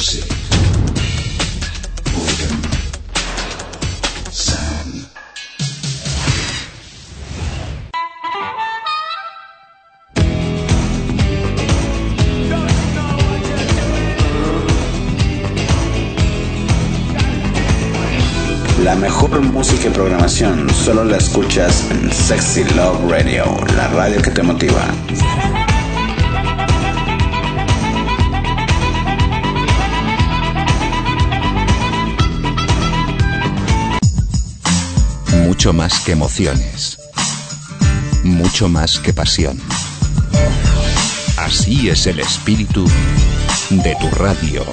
Music. Boredom. Sound. La mejor música y programación solo la escuchas en Sexy Love Radio, la radio que te motiva. Mucho más que emociones, mucho más que pasión. Así es el espíritu de tu radio.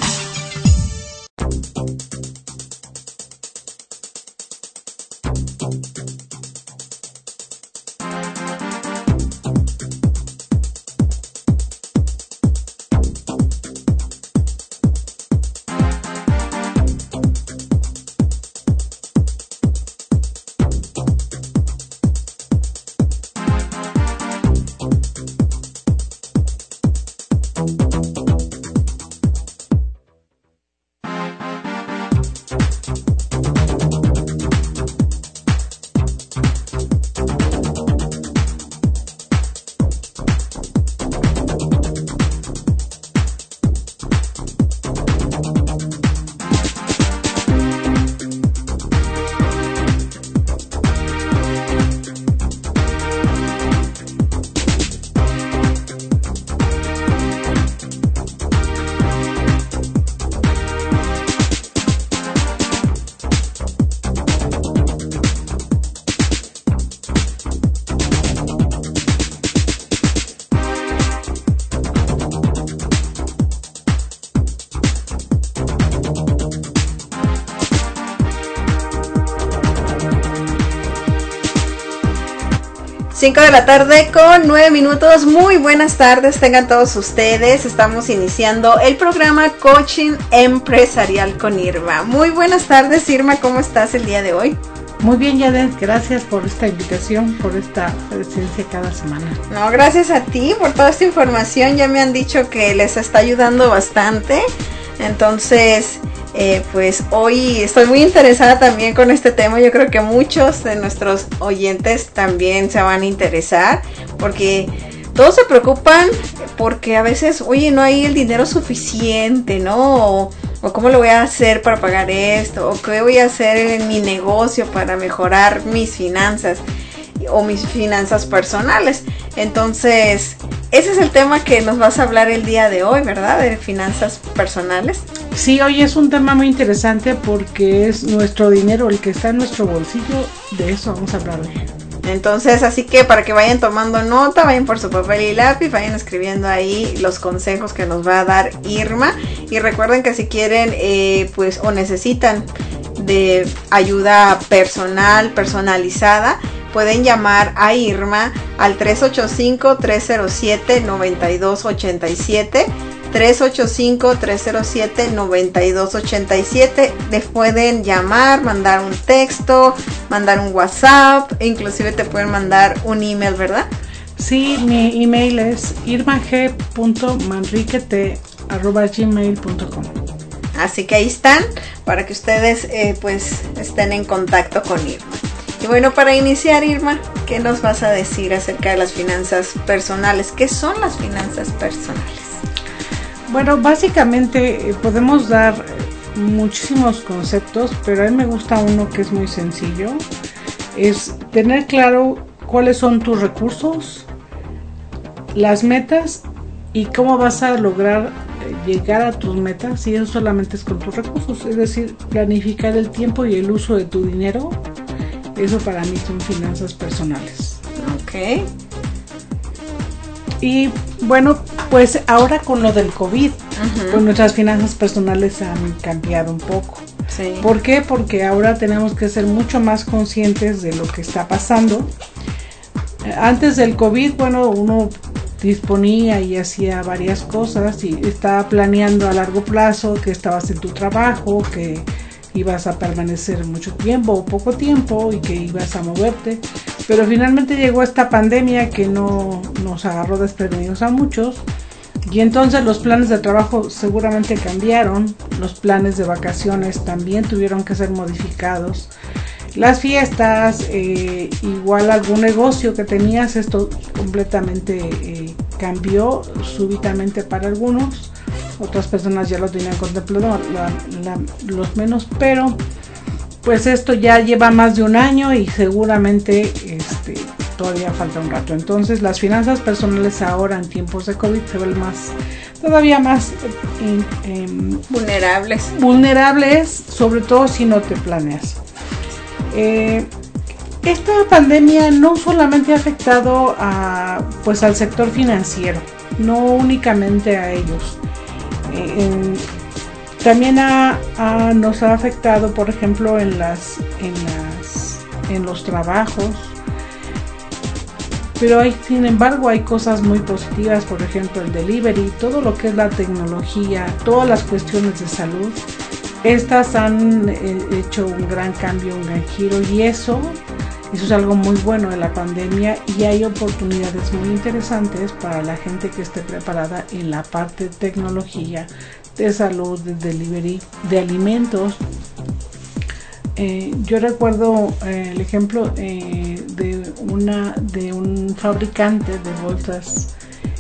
Cinco de la tarde con 9 minutos. Muy buenas tardes tengan todos ustedes. Estamos iniciando el programa Coaching Empresarial con Irma. Muy buenas tardes, Irma, ¿cómo estás el día de hoy? Muy bien, Yadet, gracias por esta invitación, por esta presencia cada semana. No, gracias a ti por toda esta información. Ya me han dicho que les está ayudando bastante. Entonces, pues hoy estoy muy interesada también con este tema. Yo creo que muchos de nuestros oyentes también se van a interesar, porque todos se preocupan porque a veces, oye, no hay el dinero suficiente, ¿no? O cómo lo voy a hacer para pagar esto, o qué voy a hacer en mi negocio para mejorar mis finanzas o mis finanzas personales. Entonces, ese es el tema que nos vas a hablar el día de hoy, ¿verdad? De finanzas personales. Sí, hoy es un tema muy interesante porque es nuestro dinero, el que está en nuestro bolsillo. De eso vamos a hablar hoy. Entonces, así que para que vayan tomando nota, vayan por su papel y lápiz, vayan escribiendo ahí los consejos que nos va a dar Irma. Y recuerden que si quieren, pues, o necesitan de ayuda personalizada, pueden llamar a Irma al 385-307-9287. 385-307-9287. Les pueden llamar, mandar un texto, mandar un WhatsApp, e inclusive te pueden mandar un email, ¿verdad? Sí, mi email es irma.manriquete@gmail.com. Así que ahí están, para que ustedes pues estén en contacto con Irma. Y bueno, para iniciar, Irma, ¿qué nos vas a decir acerca de las finanzas personales? ¿Qué son las finanzas personales? Bueno, básicamente podemos dar muchísimos conceptos, pero a mí me gusta uno que es muy sencillo. Es tener claro cuáles son tus recursos, las metas y cómo vas a lograr llegar a tus metas, y eso solamente es con tus recursos. Es decir, planificar el tiempo y el uso de tu dinero. Eso para mí son finanzas personales. Ok. Y bueno, pues ahora con lo del COVID, pues nuestras finanzas personales han cambiado un poco. Sí. ¿Por qué? Porque ahora tenemos que ser mucho más conscientes de lo que está pasando. Antes del COVID, bueno, uno disponía y hacía varias cosas y estaba planeando a largo plazo que estabas en tu trabajo, que ibas a permanecer mucho tiempo o poco tiempo y que ibas a moverte, pero finalmente llegó esta pandemia que no nos agarró desprevenidos a muchos, Y entonces los planes de trabajo seguramente cambiaron, los planes de vacaciones también tuvieron que ser modificados, las fiestas, igual algún negocio que tenías, esto completamente cambió súbitamente para algunos, otras personas ya lo tenían contemplado, los menos, pero pues esto ya lleva más de un año y seguramente todavía falta un rato. Entonces las finanzas personales ahora en tiempos de COVID se ven todavía más vulnerables, sobre todo si no te planeas. Esta pandemia no solamente ha afectado al sector financiero, no únicamente a ellos. También nos ha afectado, por ejemplo, en los trabajos. Pero sin embargo hay cosas muy positivas, por ejemplo el delivery, todo lo que es la tecnología, todas las cuestiones de salud. Estas han hecho un gran cambio, un gran giro, y eso es algo muy bueno de la pandemia, y hay oportunidades muy interesantes para la gente que esté preparada en la parte de tecnología, de salud, de delivery, de alimentos. Yo recuerdo el ejemplo de un fabricante de bolsas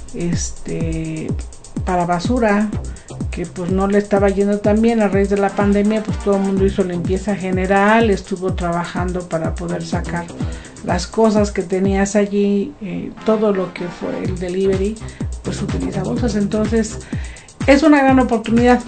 para basura, que pues no le estaba yendo tan bien a raíz de la pandemia. Pues todo el mundo hizo limpieza general, estuvo trabajando para poder sacar las cosas que tenías allí, todo lo que fue el delivery, pues utiliza bolsas. Entonces es una gran oportunidad.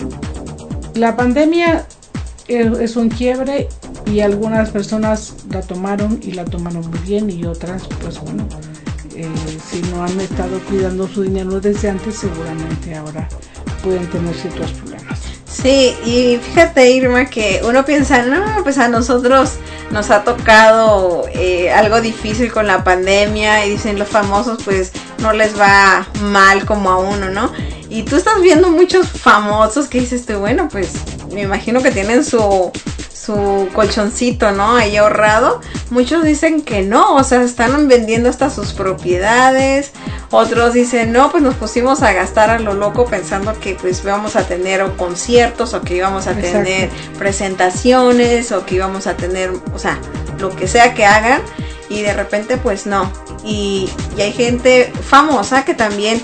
La pandemia es un quiebre, y algunas personas la tomaron muy bien, y otras pues bueno, si no han estado cuidando su dinero desde antes, seguramente ahora pueden tener ciertos problemas. Sí, y fíjate, Irma, que uno piensa, no, pues a nosotros nos ha tocado algo difícil con la pandemia, y dicen los famosos pues no les va mal como a uno, ¿no? Y tú estás viendo muchos famosos que dices tú, bueno, pues me imagino que tienen su colchoncito, ¿no? Ahí ahorrado. Muchos dicen que no, o sea, están vendiendo hasta sus propiedades. Otros dicen, no, pues nos pusimos a gastar a lo loco pensando que pues íbamos a tener conciertos, o que íbamos a tener presentaciones, o que íbamos a tener, o sea, lo que sea que hagan, y de repente pues no. Y hay gente famosa que también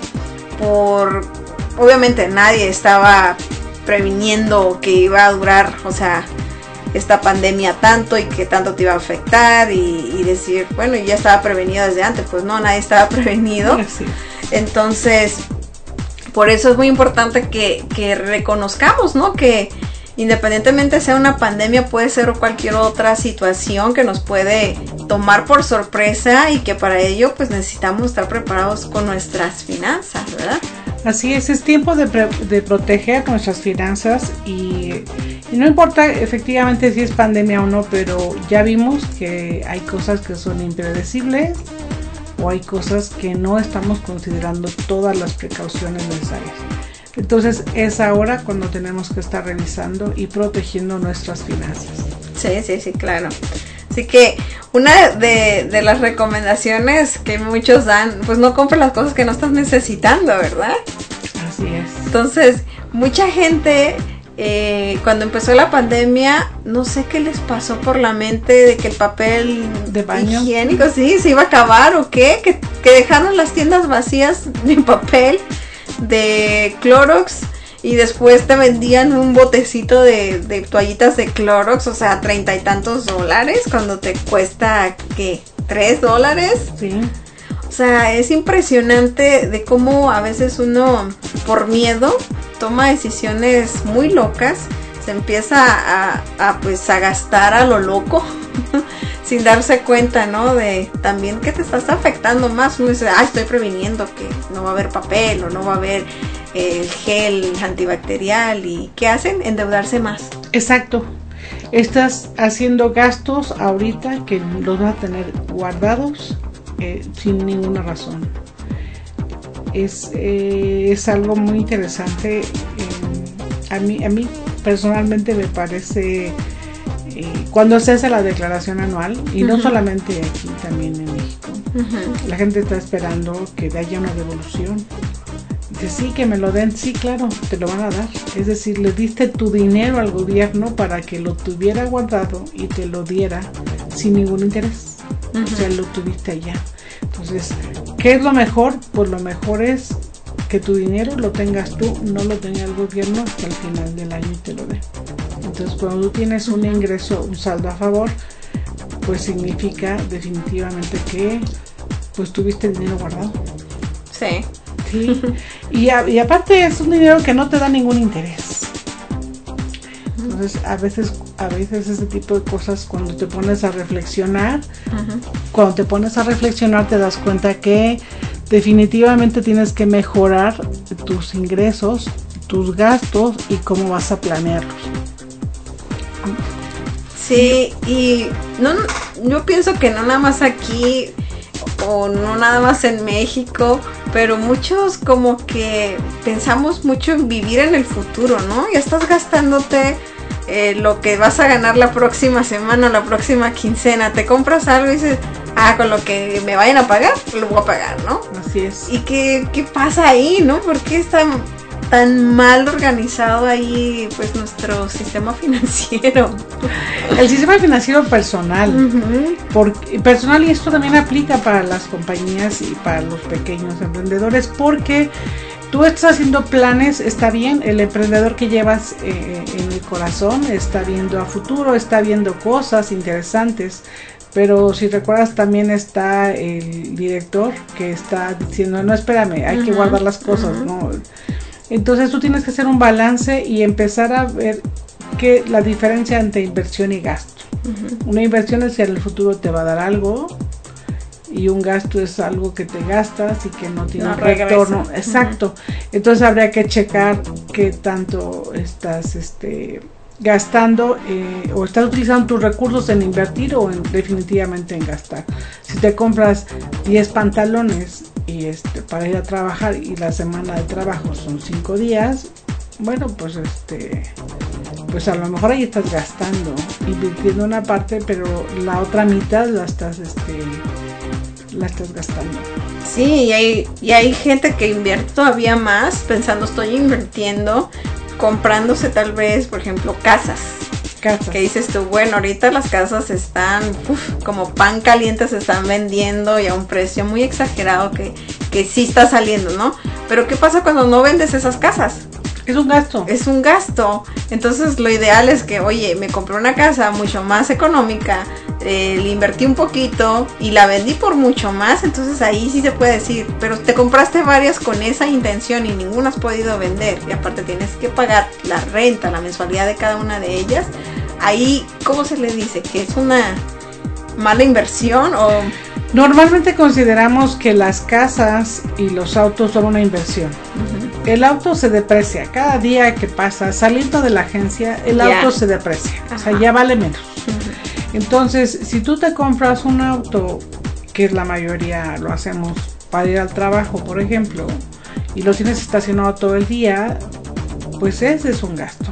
obviamente nadie estaba previniendo que iba a durar, o sea, esta pandemia tanto, y que tanto te iba a afectar, y decir, bueno, ya estaba prevenido desde antes. Pues no, nadie estaba prevenido. Sí. Entonces, por eso es muy importante que reconozcamos, ¿no? Que independientemente sea una pandemia, puede ser cualquier otra situación que nos puede tomar por sorpresa, y que para ello pues necesitamos estar preparados con nuestras finanzas, ¿verdad? Así es tiempo de proteger nuestras finanzas, y no importa efectivamente si es pandemia o no, pero ya vimos que hay cosas que son impredecibles, o hay cosas que no estamos considerando todas las precauciones necesarias. Entonces es ahora cuando tenemos que estar revisando y protegiendo nuestras finanzas. Sí, claro. Así que una de las recomendaciones que muchos dan, pues no compres las cosas que no estás necesitando, ¿verdad? Así es. Entonces, mucha gente, cuando empezó la pandemia, no sé qué les pasó por la mente de que el papel de baño higiénico sí se iba a acabar, o qué, que dejaron las tiendas vacías de papel, de Clorox, y después te vendían un botecito de toallitas de Clorox, o sea, $30 y tantos, cuando te cuesta, ¿qué? $3. Sí. O sea, es impresionante de cómo a veces uno, por miedo, toma decisiones muy locas, se empieza a gastar a lo loco, sin darse cuenta, ¿no? De también que te estás afectando más. Uno dice, estoy previniendo que no va a haber papel, o no va a haber el gel antibacterial, y ¿qué hacen? Endeudarse más. Exacto. Estás haciendo gastos ahorita que los vas a tener guardados sin ninguna razón. Es algo muy interesante. A mí personalmente me parece, cuando se hace la declaración anual, y no solamente aquí, también en México, la gente está esperando que haya una devolución. Que sí, que me lo den, sí, claro, te lo van a dar. Es decir, le diste tu dinero al gobierno para que lo tuviera guardado y te lo diera sin ningún interés. O sea, lo tuviste allá. Entonces, ¿qué es lo mejor? Pues lo mejor es que tu dinero lo tengas tú, no lo tenga el gobierno hasta el final del año y te lo dé. Entonces, cuando tú tienes un ingreso, un saldo a favor, pues significa definitivamente que pues tuviste el dinero guardado. Sí. Sí. Y aparte es un dinero que no te da ningún interés. Entonces, a veces ese tipo de cosas, cuando te pones a reflexionar, te das cuenta que definitivamente tienes que mejorar tus ingresos, tus gastos y cómo vas a planearlos. Sí, y yo pienso que no nada más aquí o no nada más en México, pero muchos como que pensamos mucho en vivir en el futuro, ¿no? Ya estás gastándote lo que vas a ganar la próxima semana, la próxima quincena, te compras algo y dices, con lo que me vayan a pagar, lo voy a pagar, ¿no? Así es. ¿Y qué pasa ahí, no? ¿Por qué está tan mal organizado ahí, pues, nuestro sistema financiero? El sistema financiero personal, personal, y esto también aplica para las compañías y para los pequeños emprendedores, porque tú estás haciendo planes, está bien, el emprendedor que llevas en el corazón está viendo a futuro, está viendo cosas interesantes, pero si recuerdas también está el director que está diciendo, no, espérame, hay que guardar las cosas, ¿no? Entonces tú tienes que hacer un balance y empezar a ver que la diferencia entre inversión y gasto. Una inversión es que en el futuro te va a dar algo, y un gasto es algo que te gastas y que no tiene un retorno. Exacto. Entonces habría que checar qué tanto estás gastando o estás utilizando tus recursos en invertir o definitivamente en gastar. Si te compras 10 pantalones y para ir a trabajar y la semana de trabajo son 5 días, bueno, pues pues a lo mejor ahí estás gastando, invirtiendo una parte, pero la otra mitad la estás gastando. Sí, y hay gente que invierte todavía más, pensando, estoy invirtiendo, comprándose tal vez, por ejemplo, casas. Que dices tú, bueno, ahorita las casas están como pan caliente, se están vendiendo y a un precio muy exagerado que sí está saliendo, ¿no? Pero ¿qué pasa cuando no vendes esas casas? Es un gasto. Es un gasto. Entonces lo ideal es que, oye, me compré una casa mucho más económica, le invertí un poquito y la vendí por mucho más, entonces ahí sí se puede decir, pero te compraste varias con esa intención y ninguna has podido vender, y aparte tienes que pagar la renta, la mensualidad de cada una de ellas. Ahí, ¿cómo se le dice? ¿Que es una mala inversión o...? Normalmente consideramos que las casas y los autos son una inversión. El auto se deprecia. Cada día que pasa saliendo de la agencia, el auto se deprecia. O sea, ya vale menos. Entonces, si tú te compras un auto, que la mayoría lo hacemos para ir al trabajo, por ejemplo, y lo tienes estacionado todo el día, pues ese es un gasto.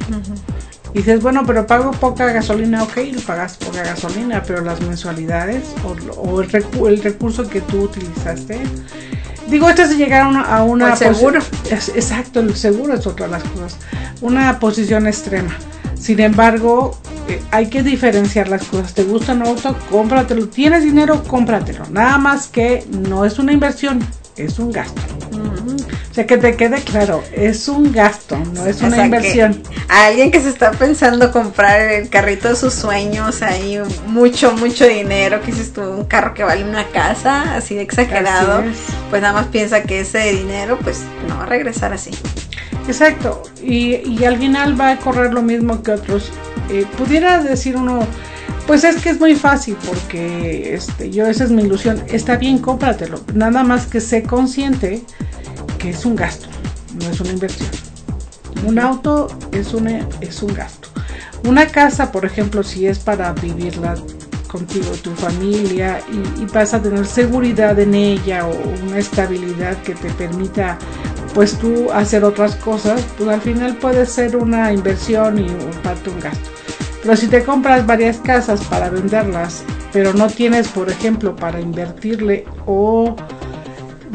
Y dices, bueno, pero pago poca gasolina, ok, pagas poca gasolina, pero las mensualidades o el recurso que tú utilizaste, digo, esto es de llegar a una el seguro. Exacto, el seguro es otra de las cosas, una posición extrema. Sin embargo, hay que diferenciar las cosas. ¿Te gusta un auto? Cómpratelo. ¿Tienes dinero? Cómpratelo. Nada más que no es una inversión, es un gasto. O sea, que te quede claro, es un gasto, no es una inversión. A alguien que se está pensando comprar el carrito de sus sueños, ahí mucho dinero, que dices tú, un carro que vale una casa, así de exagerado, pues nada más piensa que ese dinero pues no va a regresar así. Exacto, y al final va a correr lo mismo que otros. Pudiera decir uno, pues es que es muy fácil, porque esa es mi ilusión. Está bien, cómpratelo, nada más que sé consciente que es un gasto, no es una inversión. Un auto es un gasto. Una casa, por ejemplo, si es para vivirla contigo, tu familia, y vas a tener seguridad en ella o una estabilidad que te permita pues tú hacer otras cosas, pues al final puede ser una inversión y parte un gasto. Pero si te compras varias casas para venderlas, pero no tienes, por ejemplo, para invertirle o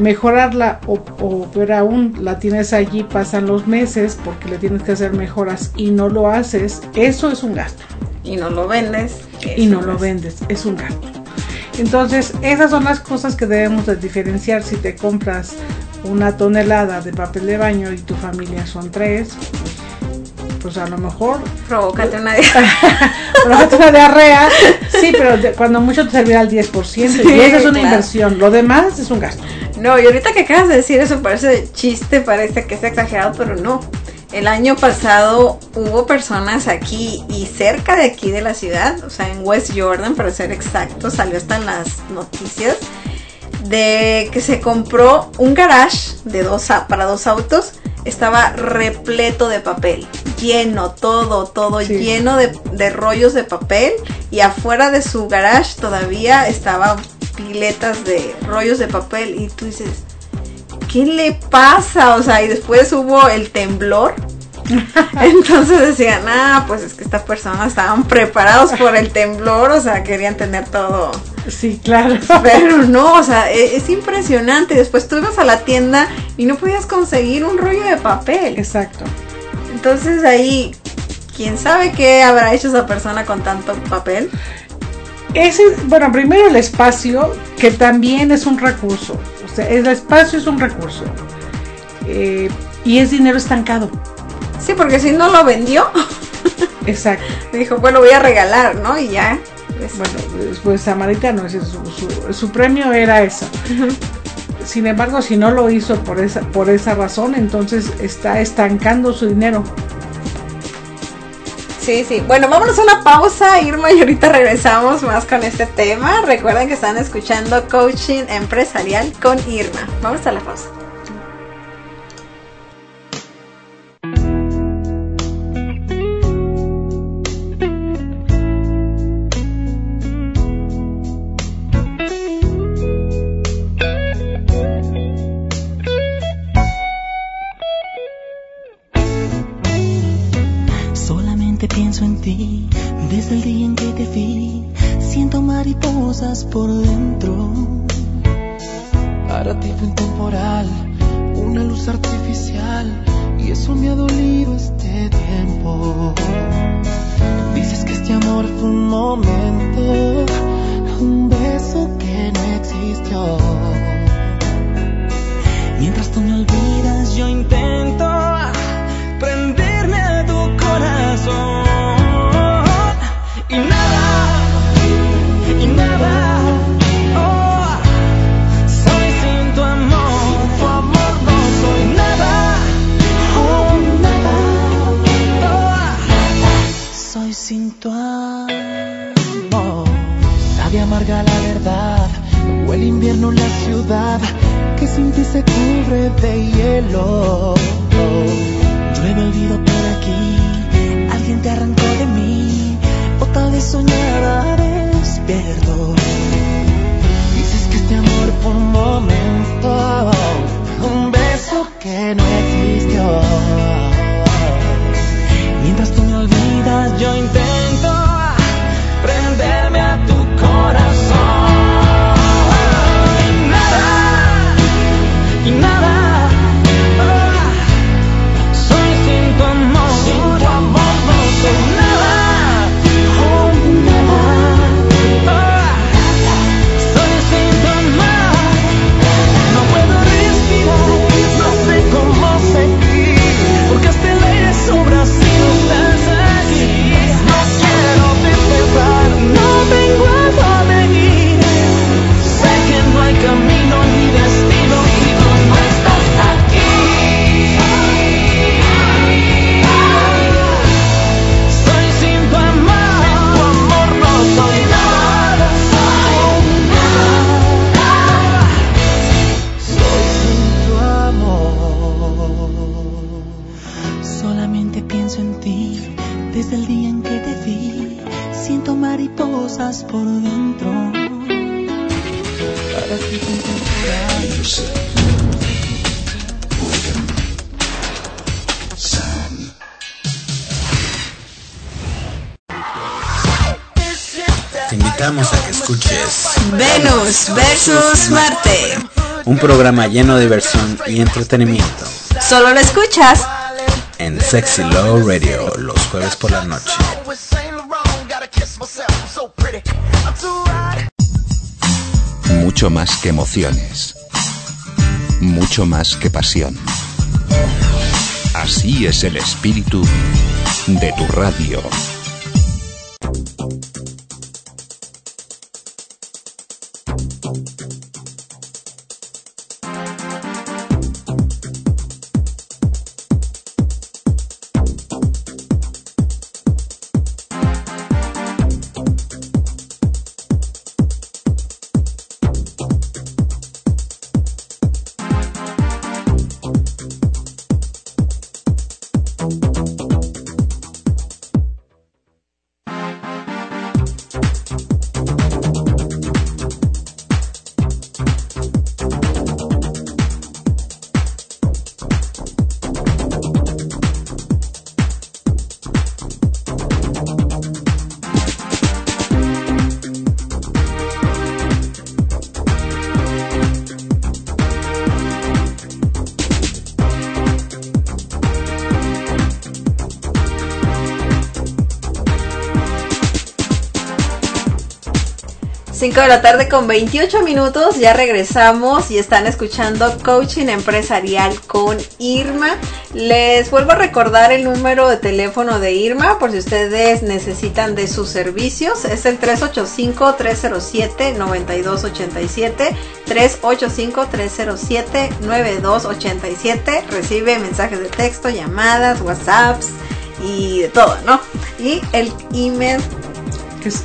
mejorarla o peor aún, la tienes allí, pasan los meses porque le tienes que hacer mejoras y no lo haces, eso es un gasto. Y no lo vendes. Es un gasto. Entonces, esas son las cosas que debemos de diferenciar. Si te compras una tonelada de papel de baño y tu familia son 3, pues a lo mejor provócate una diarrea. Sí, pero cuando mucho te servirá el 10%, sí, y esa es una inversión. Lo demás es un gasto. No, y ahorita que acabas de decir eso parece chiste, parece que es exagerado, pero no. El año pasado hubo personas aquí y cerca de aquí de la ciudad, o sea, en West Jordan, para ser exacto, salió hasta en las noticias, de que se compró un garage para 2 autos, estaba repleto de papel, lleno, todo sí, lleno de rollos de papel, y afuera de su garage todavía estaban piletas de rollos de papel, y tú dices, ¿qué le pasa? O sea, y después hubo el temblor. Entonces decían, pues es que estas personas estaban preparados por el temblor, o sea, querían tener todo. Sí, claro. Pero no, o sea, es impresionante. Después tú ibas a la tienda y no podías conseguir un rollo de papel. Exacto. Entonces ahí, ¿quién sabe qué habrá hecho esa persona con tanto papel? Bueno, primero el espacio, que también es un recurso. O sea, el espacio es un recurso. Y es dinero estancado. Sí, porque si no lo vendió. Exacto. Dijo, pues lo voy a regalar, ¿no? Y ya. Bueno, pues samaritano, su premio era eso. Uh-huh. Sin embargo, si no lo hizo por esa razón, entonces está estancando su dinero. Sí. Bueno, vámonos a una pausa, Irma, y ahorita regresamos más con este tema. Recuerden que están escuchando Coaching Empresarial con Irma. Vamos a la pausa. Pienso en ti, desde el día en que te vi, siento mariposas por dentro. Para ti fue intemporal, una luz artificial, y eso me ha dolido este tiempo. Dices que este amor fue un momento, un beso que no existió. Mientras tú me olvidas, yo intento prenderme a tu corazón. Y nada, soy sin tu amor no soy nada, soy sin tu amor. Sabe amarga la verdad, o el invierno la ciudad, que sin ti se cubre de hielo. Llueve olvido por aquí, alguien te arrancó de mí, o tal vez soñara despierto. Dices que este amor fue un momento, un beso que no existió. Mientras tú me olvidas, yo intento prenderme a tu corazón. Y nada. Por dentro, para ti te invitamos a que escuches Venus versus Marte. Un programa lleno de diversión y entretenimiento. Solo lo escuchas en Sexy Love Radio los jueves por la noche. Mucho más que emociones. Mucho más que pasión. Así es el espíritu de tu radio. De la tarde con 28 minutos, ya regresamos y están escuchando Coaching Empresarial con Irma. Les vuelvo a recordar el número de teléfono de Irma por si ustedes necesitan de sus servicios. Es el 385-307-9287, 385-307-9287. Recibe mensajes de texto, llamadas, WhatsApps y de todo, ¿no? Y el email es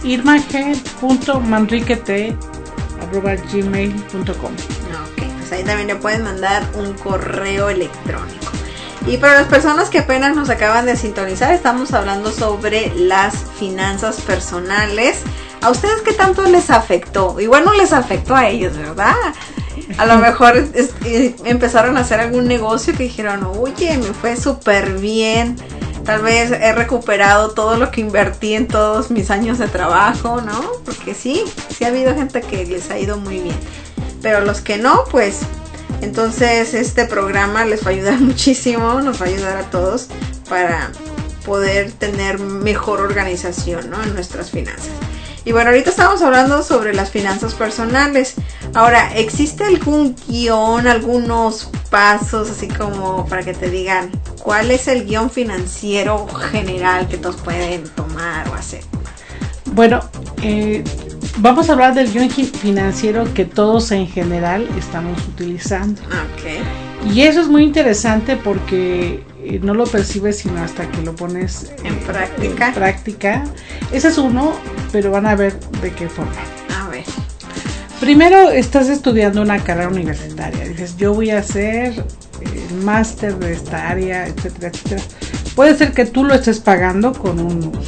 irmag.manriquete@gmail.com. Ok, pues ahí también le pueden mandar un correo electrónico. Y para las personas que apenas nos acaban de sintonizar, estamos hablando sobre las finanzas personales. ¿A ustedes qué tanto les afectó? Igual no les afectó a ellos, ¿verdad? A lo mejor empezaron a hacer algún negocio que dijeron, oye, me fue súper bien. Tal vez he recuperado todo lo que invertí en todos mis años de trabajo, ¿no? Porque sí ha habido gente que les ha ido muy bien. Pero los que no, pues, entonces este programa les va a ayudar muchísimo, nos va a ayudar a todos para poder tener mejor organización, ¿no? En nuestras finanzas. Y bueno, ahorita estamos hablando sobre las finanzas personales. Ahora, ¿existe algún guión, algunos pasos, así como para que te digan cuál es el guión financiero general que todos pueden tomar o hacer? Bueno, vamos a hablar del guión financiero que todos en general estamos utilizando. Okay. Y eso es muy interesante porque no lo percibes sino hasta que lo pones en práctica. Ese es uno, pero van a ver de qué forma. A ver. Primero estás estudiando una carrera universitaria. Dices, yo voy a hacer el máster de esta área, etcétera, etcétera. Puede ser que tú lo estés pagando con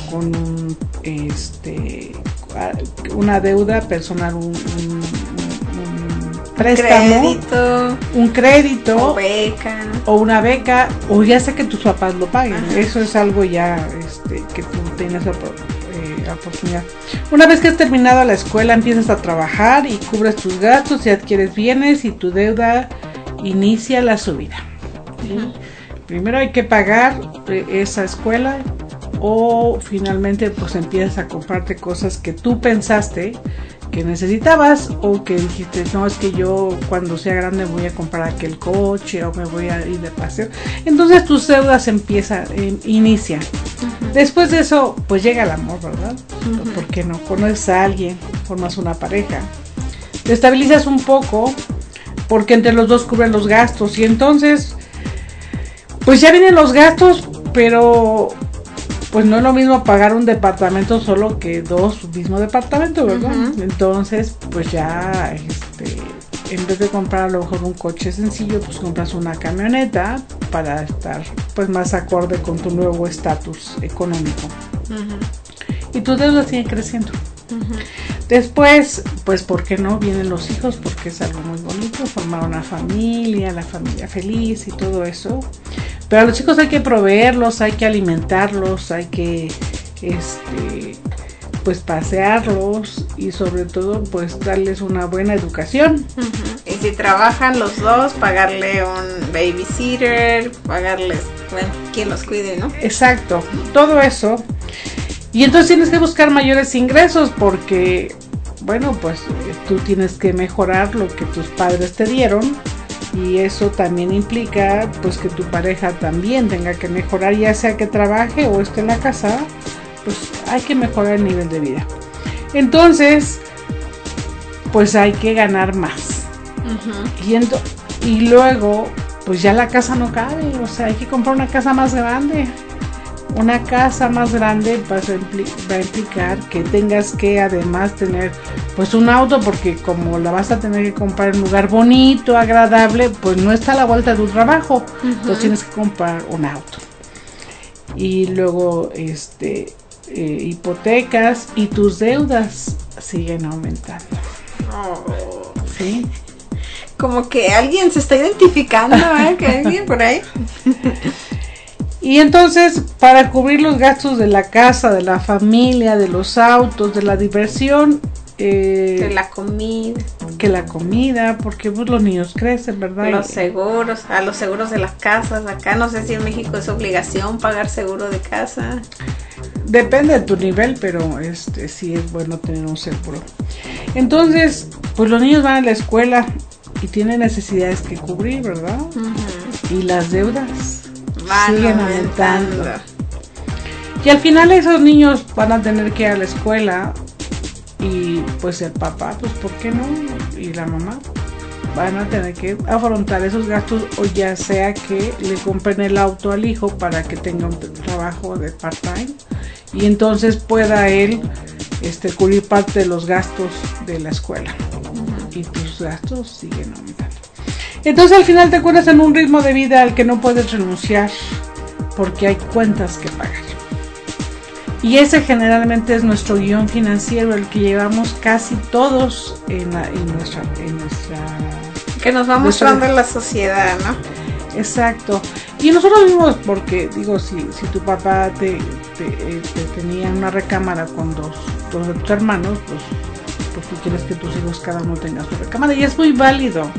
una deuda personal, un préstamo, un crédito o una beca, o ya sea que tus papás lo paguen. Ajá. Eso es algo ya que tú tienes la oportunidad. Una vez que has terminado la escuela, empiezas a trabajar y cubres tus gastos y adquieres bienes y tu deuda inicia la subida. ¿Sí? Primero hay que pagar esa escuela o finalmente pues empiezas a comprarte cosas que tú pensaste que necesitabas o que dijiste, no, es que yo cuando sea grande voy a comprar aquel coche o me voy a ir de paseo. Entonces tus deudas inician. Uh-huh. Después de eso pues llega el amor, ¿verdad? Uh-huh. ¿Por qué no? Conoces a alguien, formas una pareja, te estabilizas un poco porque entre los dos cubren los gastos y entonces pues ya vienen los gastos, pero pues no es lo mismo pagar un departamento solo que dos mismo departamento, ¿verdad? Uh-huh. Entonces, pues ya, en vez de comprar a lo mejor un coche sencillo, pues compras una camioneta para estar pues más acorde con tu nuevo estatus económico. Uh-huh. Y tus deudas siguen creciendo. Uh-huh. Después, pues, ¿por qué no? Vienen los hijos, porque es algo muy bonito, formar una familia, la familia feliz y todo eso. Pero a los chicos hay que proveerlos, hay que alimentarlos, hay que, pues pasearlos y sobre todo pues darles una buena educación. Y si trabajan los dos, pagarle un babysitter, pagarles, bueno, quien los cuide, ¿no? Exacto, todo eso. Y entonces tienes que buscar mayores ingresos porque, bueno, pues tú tienes que mejorar lo que tus padres te dieron. Y eso también implica pues que tu pareja también tenga que mejorar, ya sea que trabaje o esté en la casa, pues hay que mejorar el nivel de vida. Entonces, pues hay que ganar más. Y luego, pues ya la casa no cabe, o sea, hay que comprar una casa más grande. Una casa más grande va a implicar que tengas que además tener pues un auto, porque como la vas a tener que comprar en un lugar bonito, agradable, pues no está a la vuelta de tu trabajo. Entonces tienes que comprar un auto. Y luego hipotecas y tus deudas siguen aumentando. ¿Sí? Como que alguien se está identificando, ¿eh? Que alguien por ahí. Y entonces, para cubrir los gastos de la casa, de la familia, de los autos, de la diversión, de la comida. Que la comida, porque pues los niños crecen, ¿verdad? Los seguros, los seguros de las casas. Acá no sé si en México es obligación pagar seguro de casa. Depende de tu nivel, pero sí es bueno tener un seguro. Entonces, pues los niños van a la escuela y tienen necesidades que cubrir, ¿verdad? Y las deudas siguen aumentando. Y al final esos niños van a tener que ir a la escuela y pues el papá, pues ¿por qué no? Y la mamá van a tener que afrontar esos gastos, o ya sea que le compren el auto al hijo para que tenga un trabajo de part-time y entonces pueda él cubrir parte de los gastos de la escuela. Y tus gastos siguen aumentando. Entonces al final te encuentras en un ritmo de vida al que no puedes renunciar porque hay cuentas que pagar. Y ese generalmente es nuestro guión financiero, el que llevamos casi todos en nuestra que nos va mostrando en la sociedad, ¿no? Exacto. Y nosotros mismos, porque digo, si tu papá te tenía una recámara con dos de tus hermanos, pues tú quieres que tus hijos cada uno tenga su recámara, y es muy válido,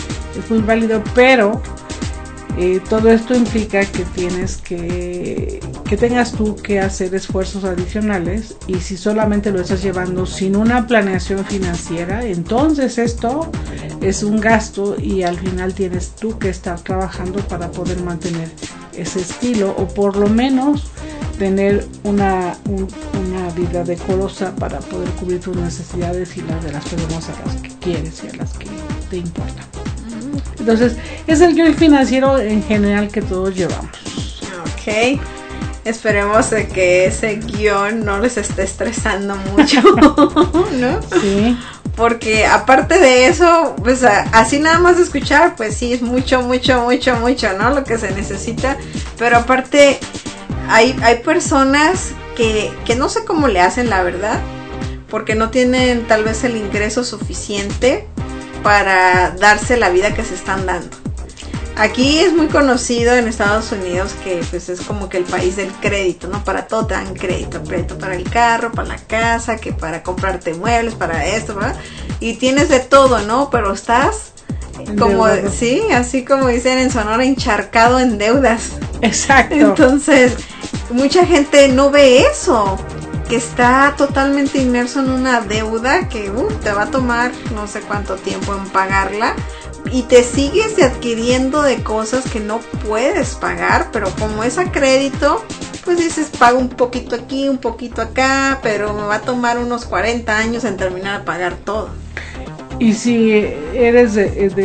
pero todo esto implica que tienes que tengas tú que hacer esfuerzos adicionales, y si solamente lo estás llevando sin una planeación financiera, entonces esto es un gasto y al final tienes tú que estar trabajando para poder mantener ese estilo, o por lo menos tener una vida decorosa para poder cubrir tus necesidades y las de las personas a las que quieres y a las que te importan. Entonces es el guión financiero en general que todos llevamos. Ok, esperemos de que ese guión no les esté estresando mucho, ¿no? Sí. Porque aparte de eso, pues así nada más de escuchar, pues sí es mucho, ¿no? Lo que se necesita. Pero aparte hay personas que no sé cómo le hacen, la verdad, porque no tienen tal vez el ingreso suficiente para darse la vida que se están dando. Aquí es muy conocido en Estados Unidos que pues es como que el país del crédito, ¿no? Para todo te dan crédito para el carro, para la casa, que para comprarte muebles, para esto, ¿verdad? Y tienes de todo, ¿no? Pero estás como, sí, así como dicen en Sonora, encharcado en deudas. Exacto. Entonces, mucha gente no ve eso, que está totalmente inmerso en una deuda que te va a tomar no sé cuánto tiempo en pagarla, y te sigues adquiriendo de cosas que no puedes pagar, pero como es a crédito, pues dices, pago un poquito aquí, un poquito acá, pero me va a tomar unos 40 años en terminar de pagar todo. Y si eres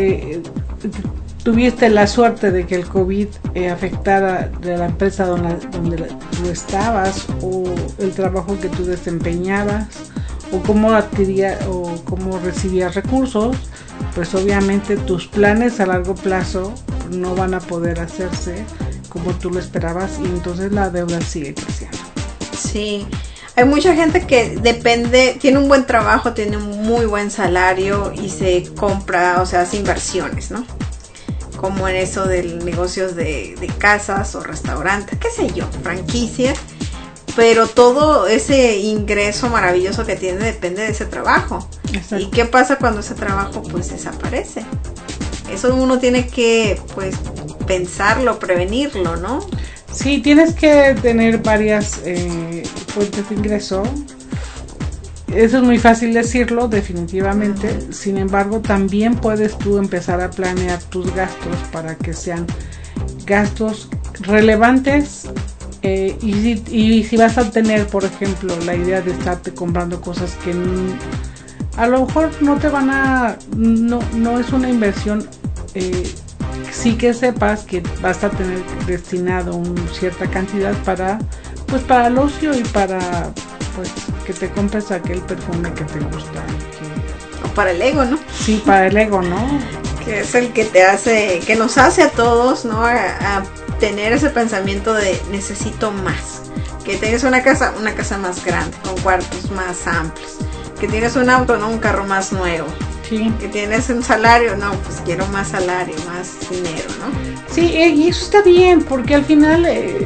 tuviste la suerte de que el COVID afectara de la empresa donde tú estabas, o el trabajo que tú desempeñabas, o cómo adquirías o cómo recibías recursos, pues obviamente tus planes a largo plazo no van a poder hacerse como tú lo esperabas, y entonces la deuda sigue creciendo. Sí, hay mucha gente que tiene un buen trabajo, tiene un muy buen salario y se compra, o sea, hace inversiones, ¿no? Como en eso de negocios de casas o restaurantes, qué sé yo, franquicias. pero todo ese ingreso maravilloso que tiene depende de ese trabajo. Exacto. ¿Y qué pasa cuando ese trabajo pues desaparece? Eso uno tiene que pues pensarlo, prevenirlo, ¿no? Sí, tienes que tener varias fuentes de ingreso. Eso es muy fácil decirlo, definitivamente. Sin embargo, también puedes tú empezar a planear tus gastos para que sean gastos relevantes. Y si vas a tener, por ejemplo, la idea de estarte comprando cosas que a lo mejor no te van a... No es una inversión, sí que sepas que vas a tener destinado una cierta cantidad para el ocio y para pues que te compres aquel perfume que te gusta. O para el ego, ¿no? Sí, para el ego, ¿no? Que es el que te hace, que nos hace a todos, ¿no? A tener ese pensamiento de necesito más. Que tienes una casa más grande, con cuartos más amplios. Que tienes un auto, ¿no? Un carro más nuevo. Sí. Que tienes un salario, no, pues quiero más salario, más dinero, ¿no? Sí, y eso está bien, porque al final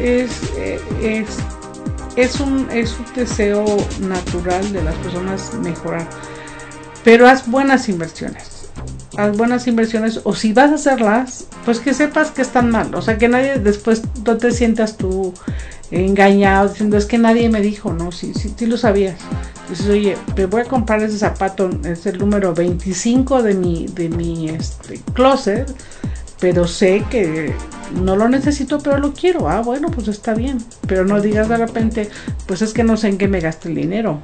es un deseo natural de las personas mejorar. Pero haz buenas inversiones. O si vas a hacerlas, pues que sepas que están mal. O sea, que nadie después no te sientas tú engañado diciendo es que nadie me dijo, ¿no? Sí lo sabías. Dices, oye, me voy a comprar ese zapato, es el número 25 de mi closet, pero sé que no lo necesito, pero lo quiero. Ah, bueno, pues está bien. Pero no digas de repente, pues es que no sé en qué me gasté el dinero.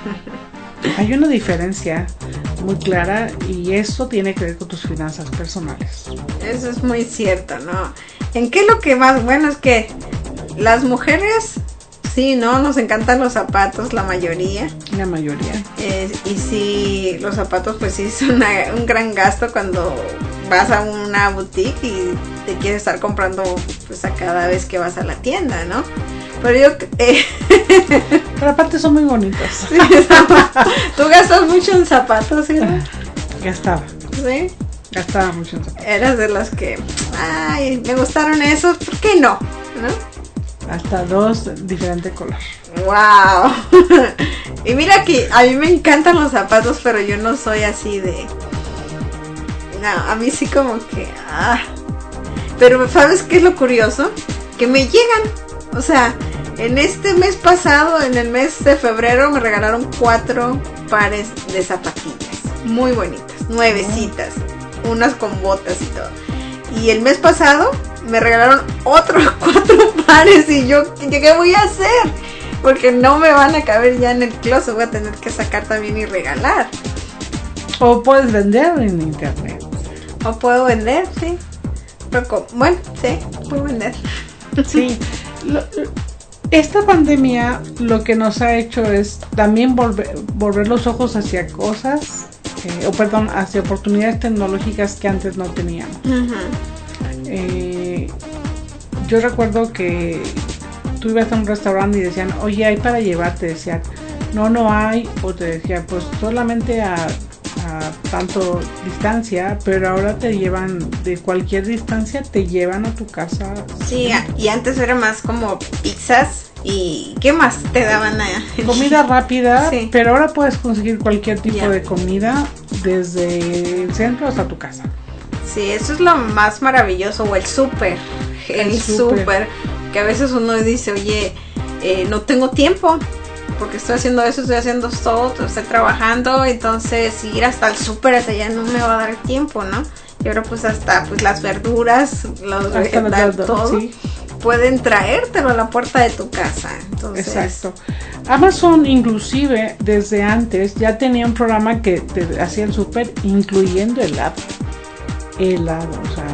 Hay una diferencia muy clara y eso tiene que ver con tus finanzas personales. Eso es muy cierto, ¿no? ¿En qué es lo que más bueno es que las mujeres, sí, ¿no? Nos encantan los zapatos, la mayoría. La mayoría. Y sí, los zapatos pues sí son un gran gasto cuando vas a una boutique y te quieres estar comprando pues a cada vez que vas a la tienda, ¿no? Pero yo... Pero aparte son muy bonitos. Sí, ¿tú gastas mucho en zapatos, ¿sí? Gastaba. ¿Sí? Gastaba mucho en zapatos. Eras de las que... Ay, me gustaron esos, ¿por qué no? ¿No? Hasta 2 diferentes colores. ¡Wow! Y mira que a mí me encantan los zapatos, pero yo no soy así de... No, a mí sí como que... Pero ¿sabes qué es lo curioso? Que me llegan... O sea, en este mes pasado, en el mes de febrero, me regalaron 4 pares de zapatillas. Muy bonitas, nuevecitas. Unas con botas y todo. Y el mes pasado me regalaron otros 4 pares. Y yo, ¿qué voy a hacer? Porque no me van a caber ya en el closet. Voy a tener que sacar también y regalar. O puedes vender en internet. O puedo vender, sí. Pero, bueno, sí, puedo vender. Sí. Esta pandemia lo que nos ha hecho es también volver los ojos hacia cosas, hacia oportunidades tecnológicas que antes no teníamos. Uh-huh. Yo recuerdo que tú ibas a un restaurante y decían, oye, hay para llevar, te decían, no hay, o te decían, pues solamente a tanto distancia, pero ahora te llevan de cualquier distancia, te llevan a tu casa. Sí, y antes era más como pizzas y ¿qué más te daban allá? Comida rápida, sí. Pero ahora puedes conseguir cualquier tipo de comida desde el centro hasta tu casa. Sí, eso es lo más maravilloso, o el súper, que a veces uno dice, oye, no tengo tiempo, porque estoy haciendo eso, estoy haciendo todo, estoy trabajando, entonces ir hasta el súper hasta allá no me va a dar tiempo, ¿no? Y ahora pues hasta pues las verduras, los vegetales, todo, sí, pueden traértelo a la puerta de tu casa. Entonces... Exacto. Amazon inclusive desde antes ya tenía un programa que te hacía el súper incluyendo helado, o sea,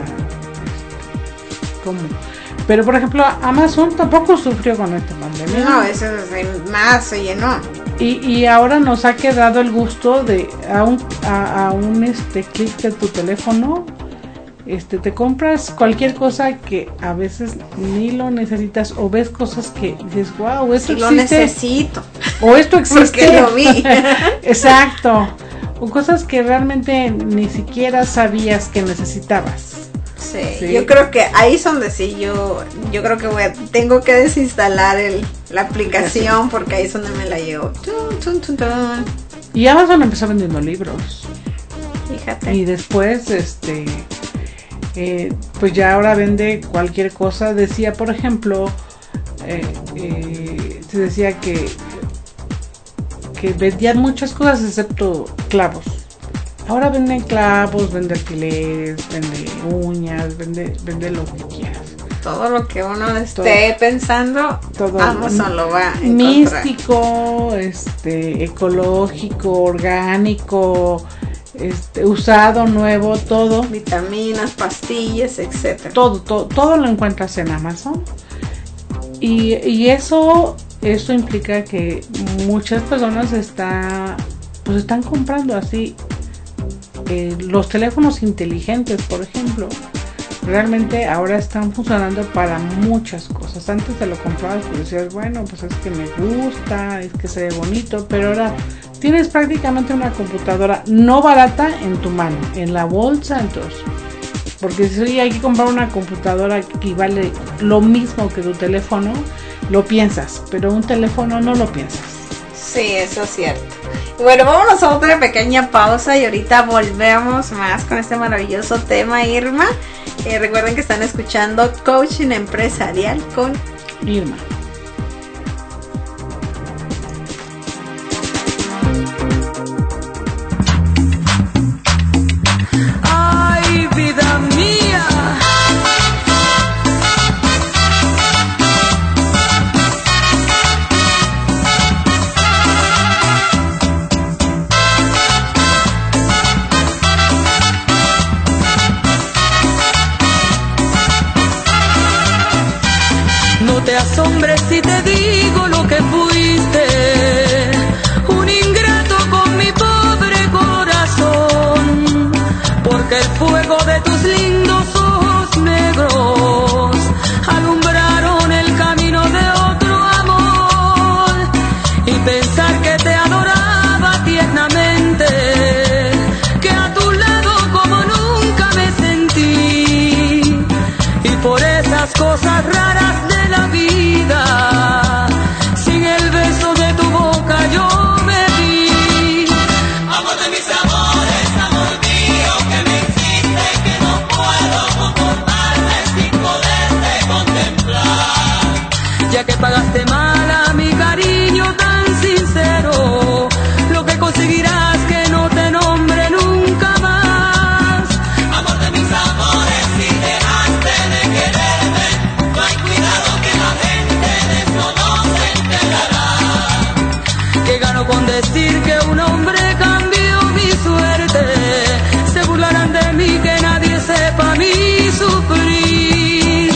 ¿cómo? Pero por ejemplo Amazon tampoco sufrió con esta pandemia. No, eso más se llenó. Y ahora nos ha quedado el gusto de a un clic de tu teléfono, te compras cualquier cosa que a veces ni lo necesitas, o ves cosas que dices, wow, esto sí existe. Lo necesito. O esto existe. Porque lo vi. Exacto. O cosas que realmente ni siquiera sabías que necesitabas. Sí, yo creo que ahí es donde sí, yo creo que tengo que desinstalar la aplicación porque ahí es donde me la llevo. Y Amazon empezó vendiendo libros. Fíjate. Y después, pues ya ahora vende cualquier cosa. Decía, por ejemplo, se decía que vendían muchas cosas excepto clavos. Ahora venden clavos, vende alfileres, vende uñas, vende lo que quieras. Todo lo que uno esté pensando, todo Amazon lo va a encontrar. Místico, ecológico, orgánico, usado, nuevo, todo. Vitaminas, pastillas, etcétera. Todo lo encuentras en Amazon. Y eso implica que muchas personas están comprando así. Los teléfonos inteligentes, por ejemplo, realmente ahora están funcionando para muchas cosas. Antes te lo comprabas y decías, bueno, pues es que me gusta, es que se ve bonito, pero ahora tienes prácticamente una computadora no barata en tu mano, en la bolsa, entonces. Porque si hay que comprar una computadora que equivale lo mismo que tu teléfono, lo piensas, pero un teléfono no lo piensas. Sí, eso es cierto. Bueno, vámonos a otra pequeña pausa y ahorita volvemos más con este maravilloso tema, Irma. Recuerden que están escuchando Coaching Empresarial con Irma. Ay, vida mía. No te asombres si te digo lo que fuiste, un ingrato con mi pobre corazón, porque el fuego de tus lindos ojos negros alumbraron el camino de otro amor, y pensar que te adoraba tiernamente, que a tu lado como nunca me sentí, y por esas cosas raras de la vida, sin el beso de tu boca yo me vi. Amor de mis amores, amor mío, que me hiciste, que no puedo conformarme sin poderte contemplar, ya que pagaste mal a mi cariño tan sincero, lo que conseguirás que no te nombre nunca más. Amor de mis amores, si dejaste de quererme, no hay cuidado que la gente de eso no se enterará. Que gano con decir que un hombre cambió mi suerte, se burlarán de mí, que nadie sepa mi sufrir.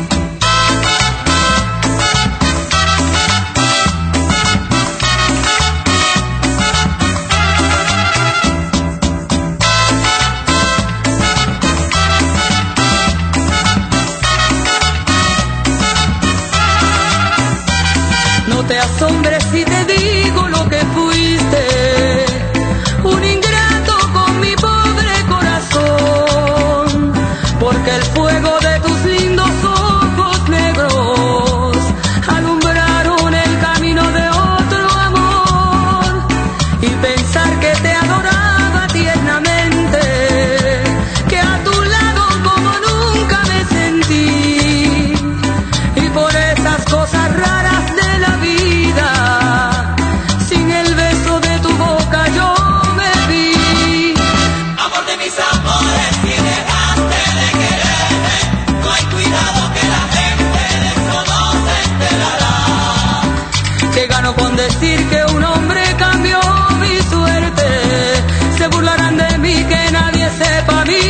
No te asombres si te digo lo que fuiste, un ingrato con mi pobre corazón, porque el fuego de tus lindos ojos negros alumbraron el camino de otro amor, y pensar que te adoraba tiernamente, que a tu lado como nunca me sentí, y por esas cosas raras de la vida, sin el beso de tu boca yo me vi. Amor de mis amores, si dejaste de quererme, no hay cuidado que la gente de eso no se enterará. Que gano con decir que un hombre cambió mi suerte, se burlarán de mí, que nadie sepa mi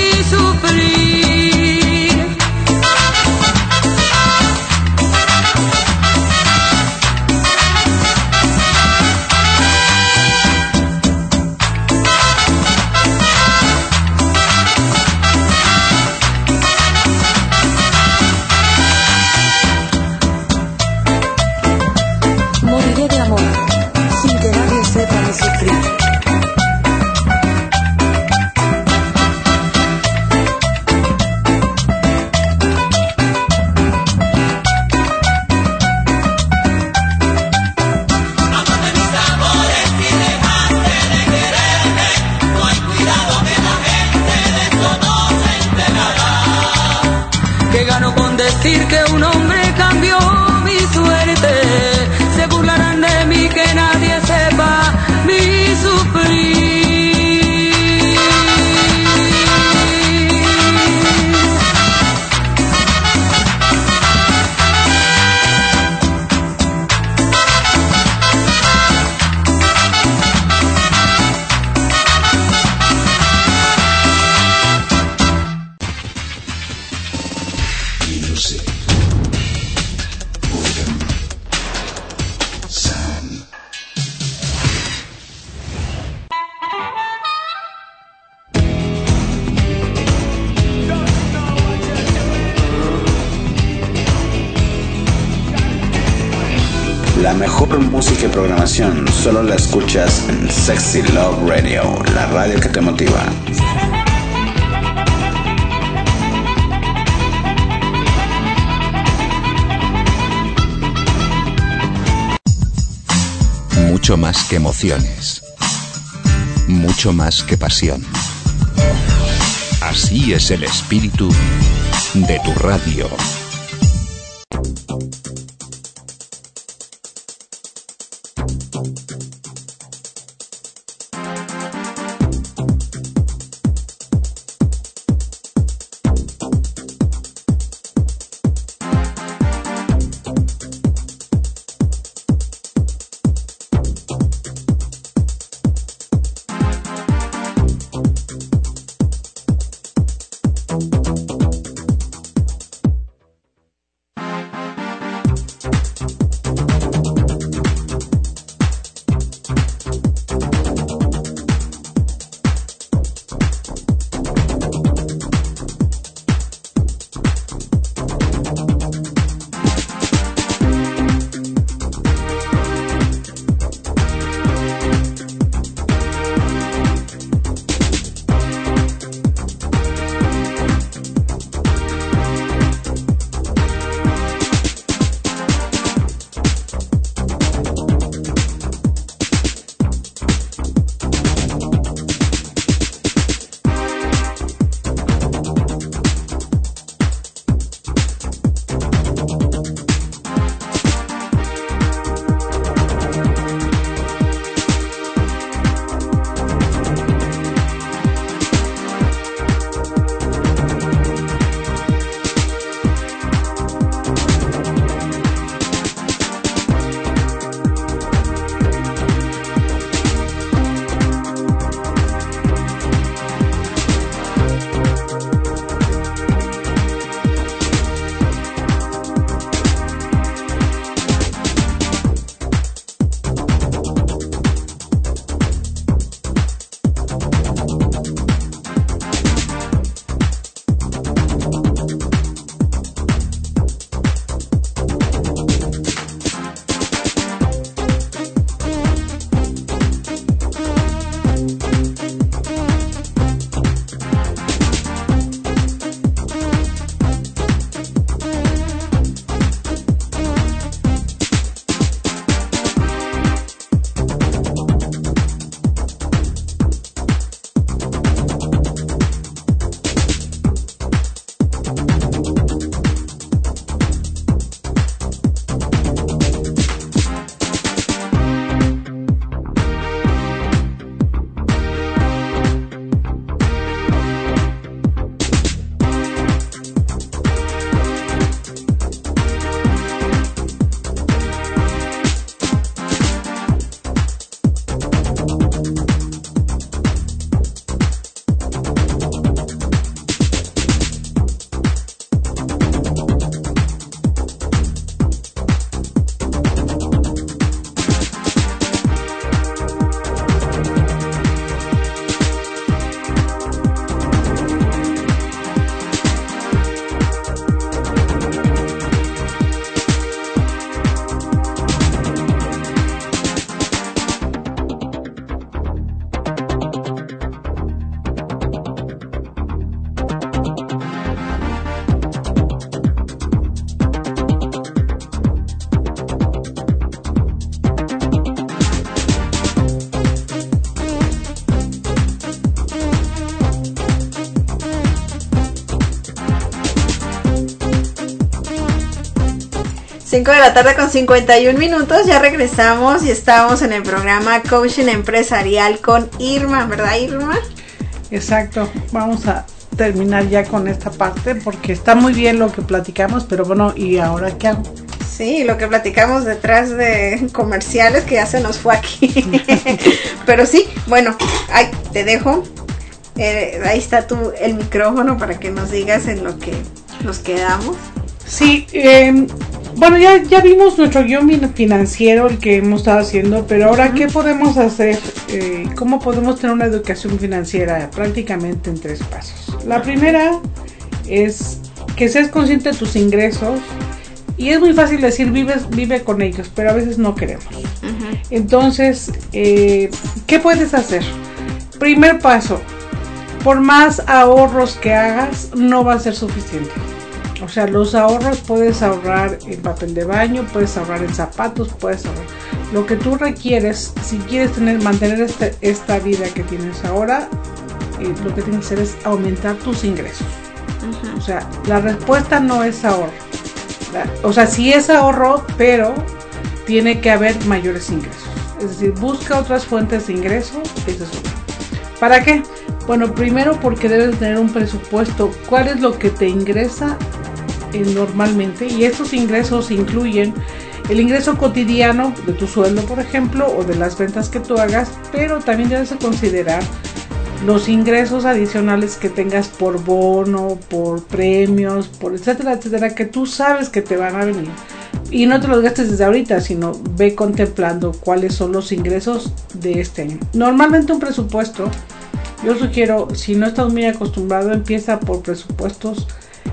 sufrir. Moriré de amor, sin que nadie sepa mi sufrir. La mejor música y programación solo la escuchas en Sexy Love Radio, la radio que te motiva. Mucho más que emociones. Mucho más que pasión. Así es el espíritu de tu radio. Cinco de la tarde con 51 minutos, ya regresamos y estamos en el programa Coaching Empresarial con Irma, ¿verdad, Irma? Exacto, vamos a terminar ya con esta parte porque está muy bien lo que platicamos, pero bueno, ¿y ahora qué hago? Sí, lo que platicamos detrás de comerciales que ya se nos fue aquí. Pero sí, bueno, ay, te dejo. Ahí está el micrófono para que nos digas en lo que nos quedamos. Sí, bueno, ya vimos nuestro guión financiero, el que hemos estado haciendo, pero ahora, ¿qué podemos hacer? ¿Cómo podemos tener una educación financiera? Prácticamente en 3 pasos. La primera es que seas consciente de tus ingresos Y es muy fácil decir vive con ellos, pero a veces no queremos. Entonces, ¿qué puedes hacer? Primer paso, por más ahorros que hagas, no va a ser suficiente. O sea, los ahorros puedes ahorrar en papel de baño, puedes ahorrar en zapatos, puedes ahorrar. Lo que tú requieres, si quieres mantener esta vida que tienes ahora, lo que tienes que hacer es aumentar tus ingresos. O sea, la respuesta no es ahorro. O sea, sí es ahorro, pero tiene que haber mayores ingresos. Es decir, busca otras fuentes de ingreso. Eso es una. ¿Para qué? Bueno, primero porque debes tener un presupuesto. ¿Cuál es lo que te ingresa normalmente? Y estos ingresos incluyen el ingreso cotidiano de tu sueldo, por ejemplo, o de las ventas que tú hagas, pero también debes de considerar los ingresos adicionales que tengas por bono, por premios, por etcétera, etcétera, que tú sabes que te van a venir. Y no te los gastes desde ahorita, sino ve contemplando cuáles son los ingresos de este año. Normalmente un presupuesto, yo sugiero, si no estás muy acostumbrado, empieza por presupuestos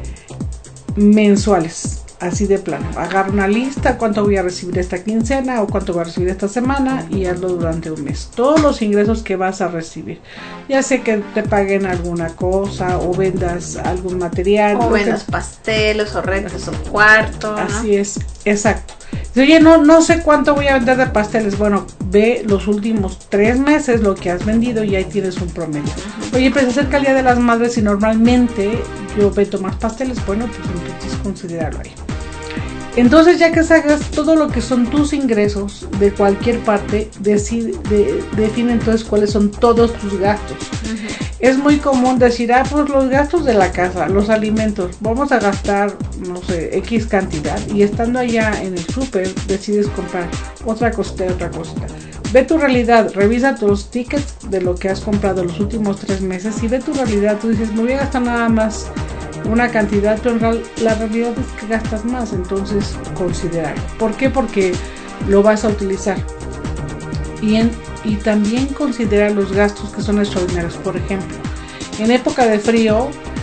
mensuales. Así de plano, agarra una lista, cuánto voy a recibir esta quincena o cuánto voy a recibir esta semana y hazlo durante un mes. Todos los ingresos que vas a recibir, ya sé que te paguen alguna cosa o vendas algún material. O vendas pasteles o rentes un cuarto, ¿no? Así es, exacto. Oye, no sé cuánto voy a vender de pasteles. Bueno, ve los últimos 3 meses lo que has vendido y ahí tienes un promedio. Oye, pues se acerca el Día de las Madres y normalmente yo vendo más pasteles. Bueno, pues entonces considerarlo ahí. Entonces, ya que hagas todo lo que son tus ingresos de cualquier parte, define entonces cuáles son todos tus gastos. Es muy común decir, pues los gastos de la casa, los alimentos, vamos a gastar, no sé, X cantidad, y estando allá en el súper decides comprar otra cosita. Ve tu realidad, revisa tus tickets de lo que has comprado los últimos 3 meses y ve tu realidad. Tú dices, me voy a gastar nada más una cantidad, pero la realidad es que gastas más, entonces considerarlo. ¿Por qué? Porque lo vas a utilizar. Y también considera los gastos que son extraordinarios. Por ejemplo, en época de frío,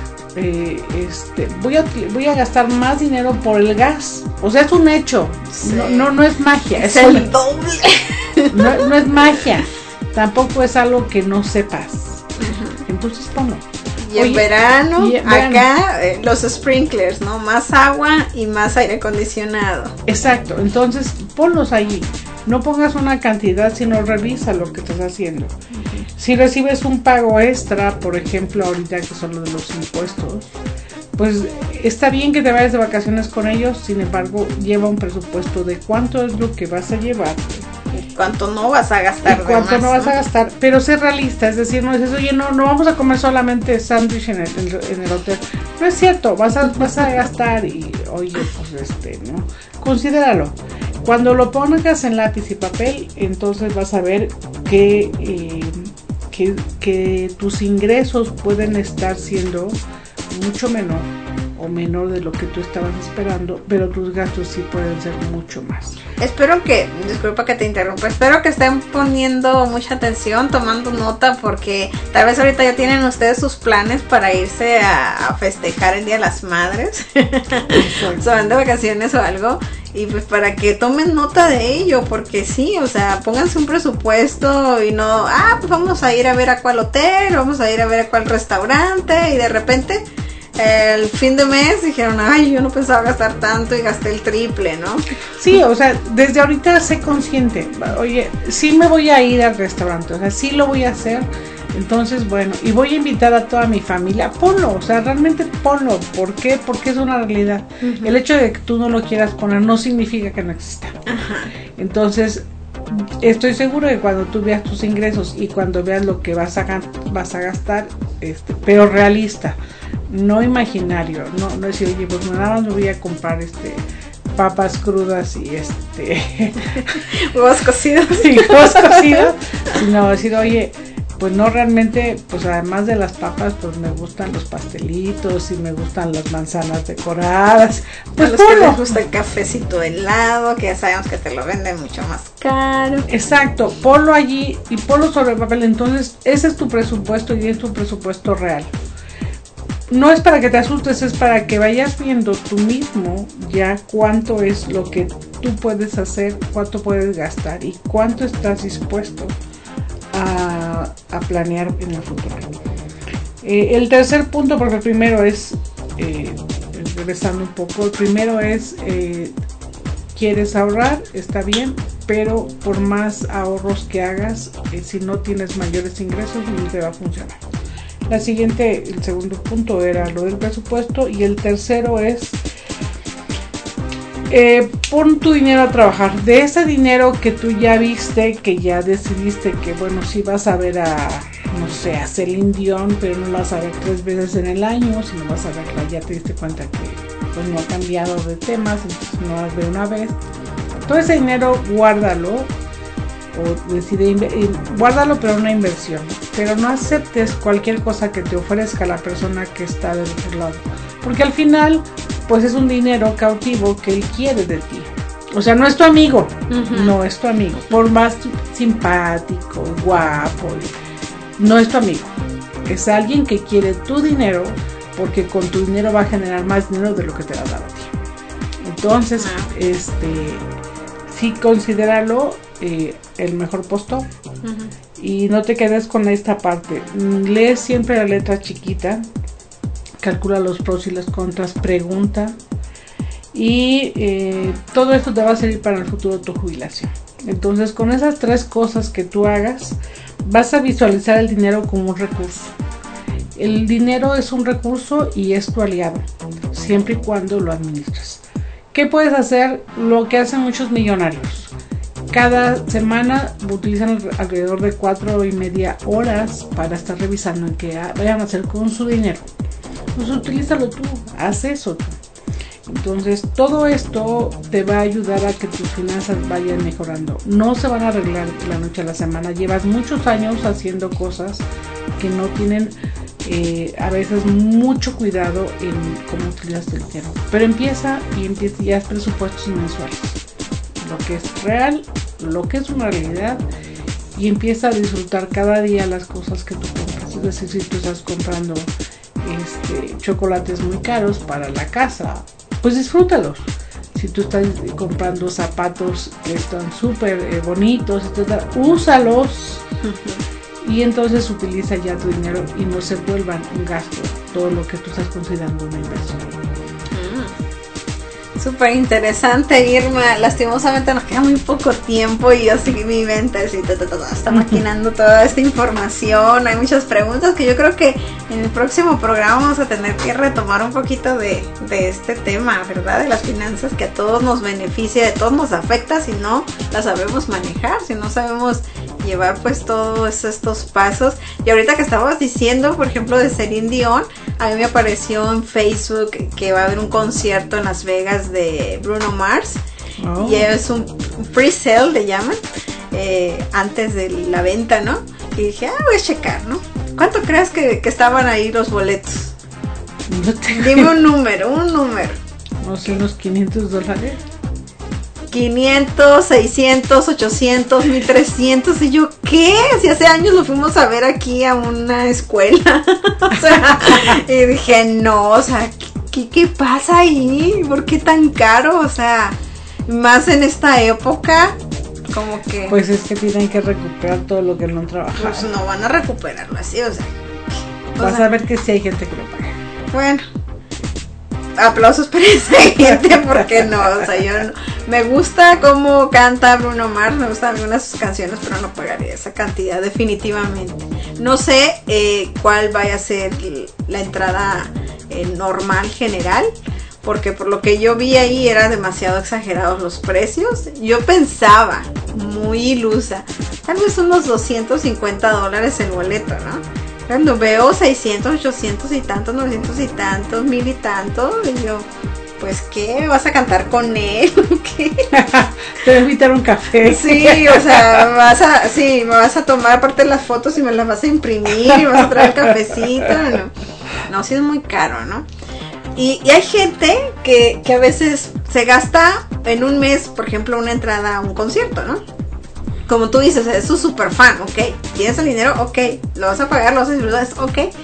voy a gastar más dinero por el gas. O sea, es un hecho. Sí. No es magia. Es el doble. No es magia. Tampoco es algo que no sepas. Entonces ponlo. Y en verano, acá los sprinklers, ¿no? Más agua y más aire acondicionado. Exacto, entonces ponlos allí. No pongas una cantidad, sino revisa lo que estás haciendo. Si recibes un pago extra, por ejemplo, ahorita que son los de los impuestos, pues está bien que te vayas de vacaciones con ellos, sin embargo, lleva un presupuesto de cuánto es lo que vas a llevar. Cuánto no vas a gastar. Cuánto no vas a gastar, pero sé realista, es decir, no dices, oye, no vamos a comer solamente sándwich en el hotel. No es cierto, vas a gastar y, oye, pues ¿no? Considéralo. Cuando lo pongas en lápiz y papel, entonces vas a ver que tus ingresos pueden estar siendo mucho menor o menor de lo que tú estabas esperando, pero tus gastos sí pueden ser mucho más. Espero que, disculpa que te interrumpa, espero que estén poniendo mucha atención, tomando nota, porque tal vez ahorita ya tienen ustedes sus planes para irse a festejar el Día de las Madres, se van de vacaciones o algo, y pues para que tomen nota de ello, porque sí, o sea, pónganse un presupuesto y no, pues vamos a ir a ver a cuál hotel, vamos a ir a ver a cuál restaurante, y de repente el fin de mes dijeron, yo no pensaba gastar tanto y gasté el triple, ¿no? Sí, o sea, desde ahorita sé consciente, oye, sí me voy a ir al restaurante, o sea, sí lo voy a hacer, entonces bueno, y voy a invitar a toda mi familia, ponlo, o sea, realmente ponlo. ¿Por qué? Porque es una realidad. El hecho de que tú no lo quieras poner no significa que no exista. Entonces, estoy seguro que cuando tú veas tus ingresos y cuando veas lo que vas a gastar, pero realista, no imaginario, no decir, oye, pues nada más me voy a comprar papas crudas y huevos cocidos. Sí, huevos cocidos, sino decir, oye, pues no, realmente, pues además de las papas, pues me gustan los pastelitos y me gustan las manzanas decoradas. Pues a los que les gusta el cafecito helado, que ya sabemos que te lo venden mucho más caro. Exacto, ponlo allí y ponlo sobre papel. Entonces, ese es tu presupuesto y es tu presupuesto real. no es para que te asustes, es para que vayas viendo tú mismo ya cuánto es lo que tú puedes hacer, cuánto puedes gastar y cuánto estás dispuesto a planear en el futuro. El tercer punto, porque el primero es, regresando un poco, el primero es, quieres ahorrar, está bien, pero por más ahorros que hagas, si no tienes mayores ingresos, no te va a funcionar. El segundo punto era lo del presupuesto, y el tercero es, pon tu dinero a trabajar. De ese dinero que tú ya viste, que ya decidiste que, bueno, sí vas a ver a, no sé, a Celine Dion, pero no la vas a ver 3 veces en el año, sino vas a verla, ya te diste cuenta que pues no ha cambiado de temas, entonces no las ve una vez. Todo ese dinero guárdalo, o decide guárdalo, pero una inversión. Pero no aceptes cualquier cosa que te ofrezca la persona que está del otro lado, porque al final pues es un dinero cautivo que él quiere de ti. O sea, no es tu amigo, no es tu amigo, por más simpático, guapo, no es tu amigo, es alguien que quiere tu dinero, porque con tu dinero va a generar más dinero de lo que te va a dar a ti. Entonces, sí, considéralo el mejor postor. Y no te quedes con esta parte. Lee siempre la letra chiquita, calcula los pros y las contras, pregunta, y todo esto te va a servir para el futuro de tu jubilación. Entonces, con esas 3 cosas que tú hagas, vas a visualizar el dinero como un recurso. El dinero es un recurso y es tu aliado, siempre y cuando lo administres. ¿Qué puedes hacer? Lo que hacen muchos millonarios. Cada semana utilizan alrededor de 4.5 horas para estar revisando en qué vayan a hacer con su dinero. Pues utilízalo tú, haz eso tú. Entonces todo esto te va a ayudar a que tus finanzas vayan mejorando. No se van a arreglar de la noche a la semana. Llevas muchos años haciendo cosas que no tienen a veces mucho cuidado en cómo utilizas el dinero. Pero empieza y haz presupuestos mensuales. Lo que es real, lo que es una realidad, y empieza a disfrutar cada día las cosas que tú compras. Es decir, si tú estás comprando chocolates muy caros para la casa, pues disfrútalos. Si tú estás comprando zapatos que están súper bonitos, etcétera, úsalos. Y entonces utiliza ya tu dinero y no se vuelvan un gasto todo lo que tú estás considerando una inversión. Súper interesante, Irma. Lastimosamente nos queda muy poco tiempo y yo sí, mi mente así, está maquinando toda esta información. Hay muchas preguntas que yo creo que en el próximo programa vamos a tener que retomar un poquito de este tema, ¿verdad? De las finanzas, que a todos nos beneficia, a todos nos afecta si no las sabemos manejar, si no sabemos llevar pues todos estos pasos. Y ahorita que estabas diciendo, por ejemplo, de Celine Dion, a mí me apareció en Facebook que va a haber un concierto en Las Vegas de Bruno Mars. Y es un pre-sale, le llaman, antes de la venta, ¿no? Y dije, voy a checar, ¿no? ¿Cuánto crees que estaban ahí los boletos? No tengo... Dime un número. No sé, unos $500. 500, 600, 800, 1300. Y yo, ¿qué? Si hace años lo fuimos a ver aquí a una escuela. O sea, y dije, no, o sea, ¿qué pasa ahí? ¿Por qué tan caro? O sea, más en esta época, como que... Pues es que tienen que recuperar todo lo que no han trabajado. Pues no van a recuperarlo así, o sea. Vas a ver que sí hay gente que lo paga. Bueno, aplausos para esa gente, porque no, o sea, yo no, me gusta cómo canta Bruno Mars, me gustan algunas de sus canciones, pero no pagaría esa cantidad definitivamente. No sé cuál vaya a ser la entrada normal general, porque por lo que yo vi ahí era demasiado exagerados los precios. Yo pensaba, muy ilusa, tal vez unos $250 el boleto, ¿no? Cuando veo 600, 800 y tantos, 900 y tantos, 1000 y tantos, y yo, pues, ¿qué? ¿Vas a cantar con él? ¿Qué? Te voy a invitar un café. Sí, o sea, me vas a tomar aparte las fotos y me las vas a imprimir y vas a traer cafecito. No, sí es muy caro, ¿no? Y hay gente que a veces se gasta en un mes, por ejemplo, una entrada a un concierto, ¿no? Como tú dices, es un super fan, ok, tienes el dinero, ok, lo vas a pagar, lo vas a disfrutar, ok.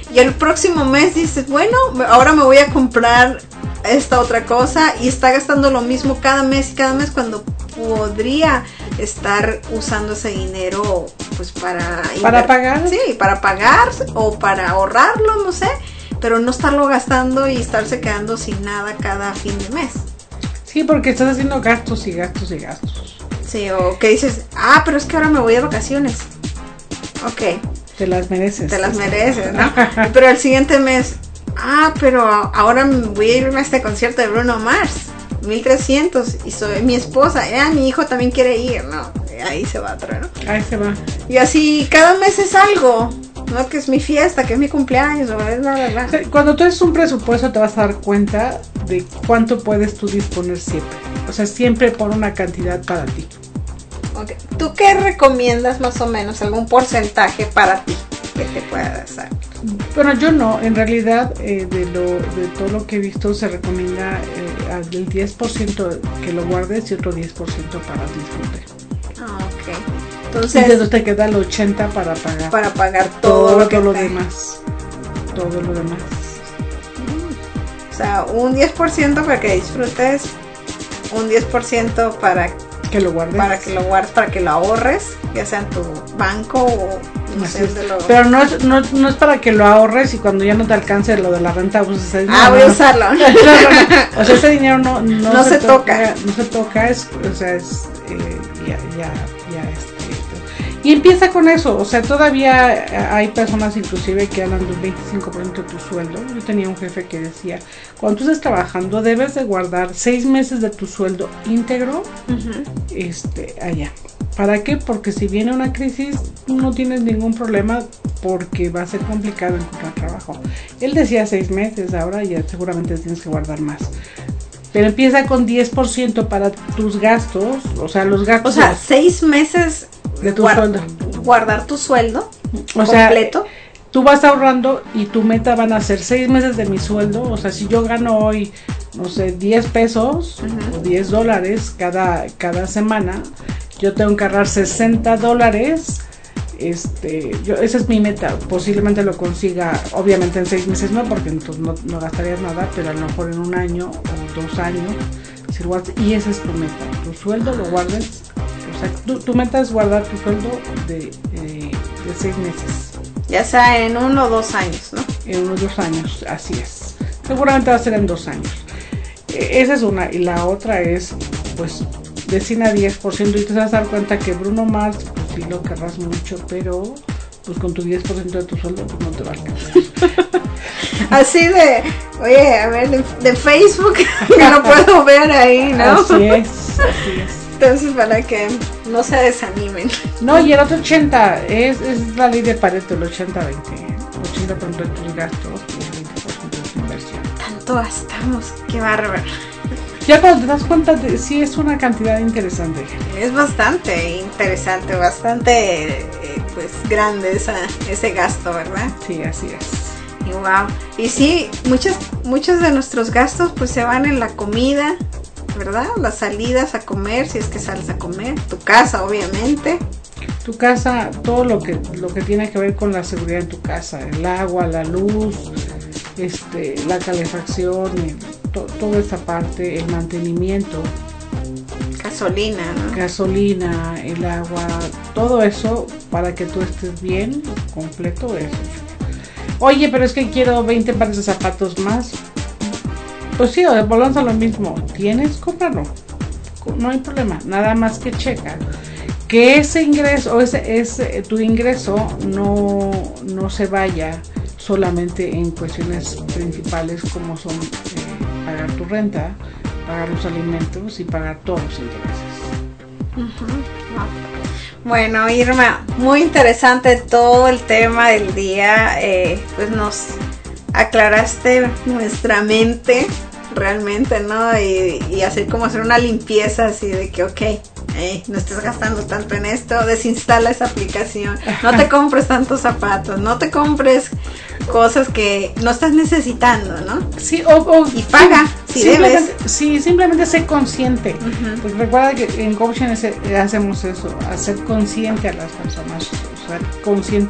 y el próximo mes dices, bueno, ahora me voy a comprar esta otra cosa, y está gastando lo mismo cada mes cuando podría estar usando ese dinero pues para pagar. Sí, para pagar o para ahorrarlo, no sé, pero no estarlo gastando y estarse quedando sin nada cada fin de mes. Sí, porque estás haciendo gastos y gastos y gastos. Sí, o que dices, pero es que ahora me voy de vacaciones. Ok. Te las mereces. Te las mereces, ¿no? Pero el siguiente mes, pero ahora voy a irme a este concierto de Bruno Mars, 1,300, y soy mi esposa, mi hijo también quiere ir, ¿no? Ahí se va otra, ¿no? Ahí se va. Y así cada mes es algo, ¿no? Que es mi fiesta, que es mi cumpleaños, o es bla. Cuando tú haces un presupuesto te vas a dar cuenta de cuánto puedes tú disponer siempre. O sea, siempre pon una cantidad para ti. Okay. ¿Tú qué recomiendas más o menos? ¿Algún porcentaje para ti que te pueda dar? Bueno, yo no. En realidad, de todo lo que he visto, se recomienda el 10% que lo guardes y otro 10% para disfrute. Ok. Entonces, y te queda el 80% para pagar. Para pagar todo lo demás. Todo lo demás. O sea, un 10% para que disfrutes, un 10% para que lo guardes. Para que lo ahorres, ya sea en tu banco o no sé, pero no es para que lo ahorres y cuando ya no te alcance lo de la renta uses ese dinero. Voy a usarlo. No. O sea, ese dinero no se toca. No se toca, y empieza con eso. O sea, todavía hay personas inclusive que hablan de un 25% de tu sueldo. Yo tenía un jefe que decía, cuando tú estés trabajando debes de guardar 6 meses de tu sueldo íntegro allá. ¿Para qué? Porque si viene una crisis no tienes ningún problema, porque va a ser complicado encontrar trabajo. Él decía 6 meses, ahora ya seguramente tienes que guardar más. Pero empieza con 10% para tus gastos, o sea, los gastos. O sea, 6 meses de tu sueldo. Guardar tu sueldo completo. Sea, tú vas ahorrando y tu meta van a ser 6 meses de mi sueldo. O sea, si yo gano hoy, no sé, 10 pesos o $10 cada semana, yo tengo que ahorrar $60. Esa es mi meta. Posiblemente lo consiga, obviamente en 6 meses no, porque entonces no gastarías nada, pero a lo mejor en 1 año o 2 años. Y esa es tu meta. Tu sueldo lo guardes. O sea, tu meta es guardar tu sueldo de 6 meses. Ya sea en 1 o 2 años, ¿no? En 1 o 2 años, así es. Seguramente va a ser en 2 años. Esa es una. Y la otra es, pues, destina 10%. Y te vas a dar cuenta que Bruno Mars, pues sí lo querrás mucho, pero pues con tu 10% de tu sueldo pues, no te va a alcanzar. Así de, oye, a ver, de Facebook, que no puedo ver ahí, ¿no? Así es. Entonces, para que no se desanimen. No, y el otro 80 es la ley de Pareto, el 80-20. 80% de tus gastos y el 20% de tu inversión. Tanto gastamos, qué bárbaro. Ya cuando te das cuenta, sí es una cantidad interesante. Es bastante interesante, bastante pues grande ese gasto, ¿verdad? Sí, así es. Y wow. Y sí, muchos de nuestros gastos pues se van en la comida, ¿verdad? Las salidas a comer, si es que sales a comer, tu casa obviamente. Tu casa, todo lo que tiene que ver con la seguridad en tu casa, el agua, la luz, la calefacción, toda esta parte, el mantenimiento. Gasolina, ¿no? Gasolina, el agua, todo eso para que tú estés bien, completo eso. Oye, pero es que quiero 20 pares de zapatos más. Pues sí, volvamos a lo mismo. ¿Tienes? Cómpralo. No hay problema. Nada más que checa que ese ingreso, tu ingreso no se vaya solamente en cuestiones principales como son pagar tu renta, pagar los alimentos y pagar todos los intereses. Bueno, Irma, muy interesante todo el tema del día. Pues nos aclaraste nuestra mente realmente, ¿no? Y hacer una limpieza así de que no estés gastando tanto en esto, desinstala esa aplicación, no te compres tantos zapatos, no te compres cosas que no estás necesitando, ¿no? Sí, y paga si debes. Sí, simplemente sé consciente. Pues recuerda que en coaching hacemos eso, hacer consciente a las personas, o sea, consciente.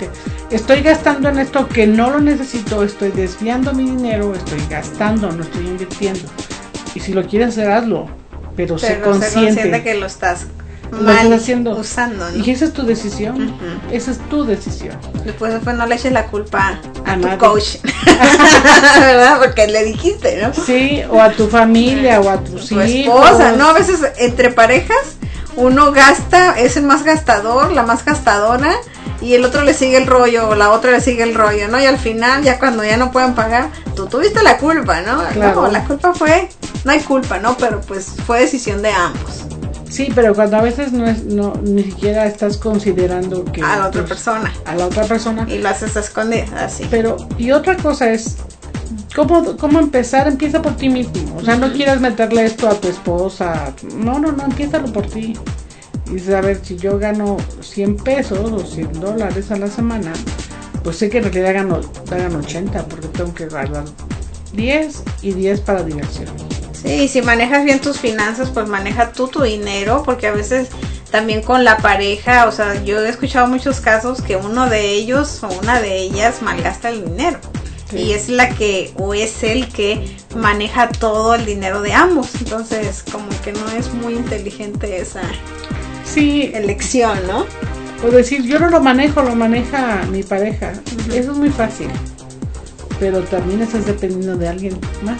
estoy gastando en esto que no lo necesito, estoy desviando mi dinero, estoy gastando, no estoy invirtiendo. Y si lo quieres hacer, hazlo, pero sé consciente que lo estás haciendo, usando, ¿no? Y esa es tu decisión. Esa es tu decisión. Después no le eches la culpa a tu nadie. coach, ¿verdad? Porque le dijiste, ¿no? Sí, o a tu familia, o a tus hijos. Esposa, ¿no? A veces entre parejas uno gasta, es el más gastador, la más gastadora, y el otro le sigue el rollo, o la otra le sigue el rollo, ¿no? Y al final, ya cuando ya no pueden pagar, tú tuviste la culpa, ¿no? Claro. No, la culpa no hay culpa, ¿no? Pero pues fue decisión de ambos. Sí, pero cuando a veces ni siquiera estás considerando que A la otra persona. A la otra persona. Y lo haces a escondidas, así. Pero, y otra cosa es, ¿cómo empezar? Empieza por ti mismo. O sea, no quieras meterle esto a tu esposa. No, empiézalo por ti. Y dices, a ver, si yo gano 100 pesos o $100 a la semana, pues sé que en realidad gano 80, porque tengo que ganar 10 y 10 para diversión. Sí, si manejas bien tus finanzas, pues maneja tú tu dinero, porque a veces también con la pareja, o sea, yo he escuchado muchos casos que uno de ellos o una de ellas malgasta el dinero. Sí. Y es la que, o es el que maneja todo el dinero de ambos. Entonces, como que no es muy inteligente esa elección, ¿no? O decir, yo no lo manejo, lo maneja mi pareja. Eso es muy fácil. Pero también estás dependiendo de alguien más.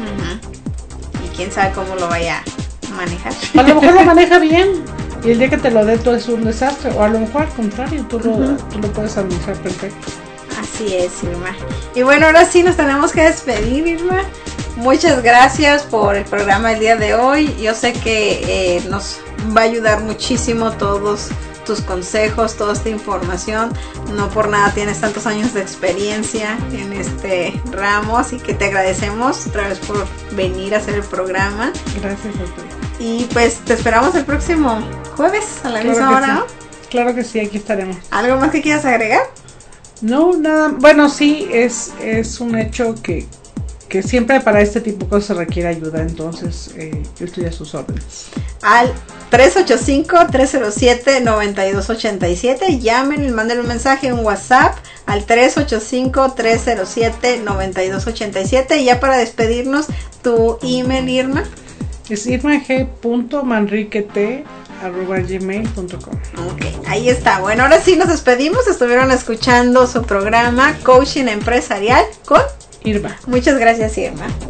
Quién sabe cómo lo vaya a manejar. A lo mejor lo maneja bien y el día que te lo dé todo es un desastre, o a lo mejor al contrario, tú lo puedes administrar perfecto. Así es, Irma. Y bueno, ahora sí nos tenemos que despedir, Irma. Muchas gracias por el programa el día de hoy. Yo sé que nos va a ayudar muchísimo todos tus consejos, toda esta información. No por nada tienes tantos años de experiencia en este ramo, así que te agradecemos otra vez por venir a hacer el programa. Gracias a ti. Y pues te esperamos el próximo jueves a la misma hora, ¿no? Claro que sí, aquí estaremos. ¿Algo más que quieras agregar? No, nada. Bueno, sí, es un hecho que siempre para este tipo de cosas se requiere ayuda, entonces yo estoy a sus órdenes. Al 385-307-9287, llamen y manden un mensaje, un WhatsApp al 385-307-9287. Y ya para despedirnos, tu email, Irma. Es irmag.manriquet@gmail.com. Ok, ahí está. Bueno, ahora sí nos despedimos. Estuvieron escuchando su programa Coaching Empresarial con Irma. Muchas gracias, Irma.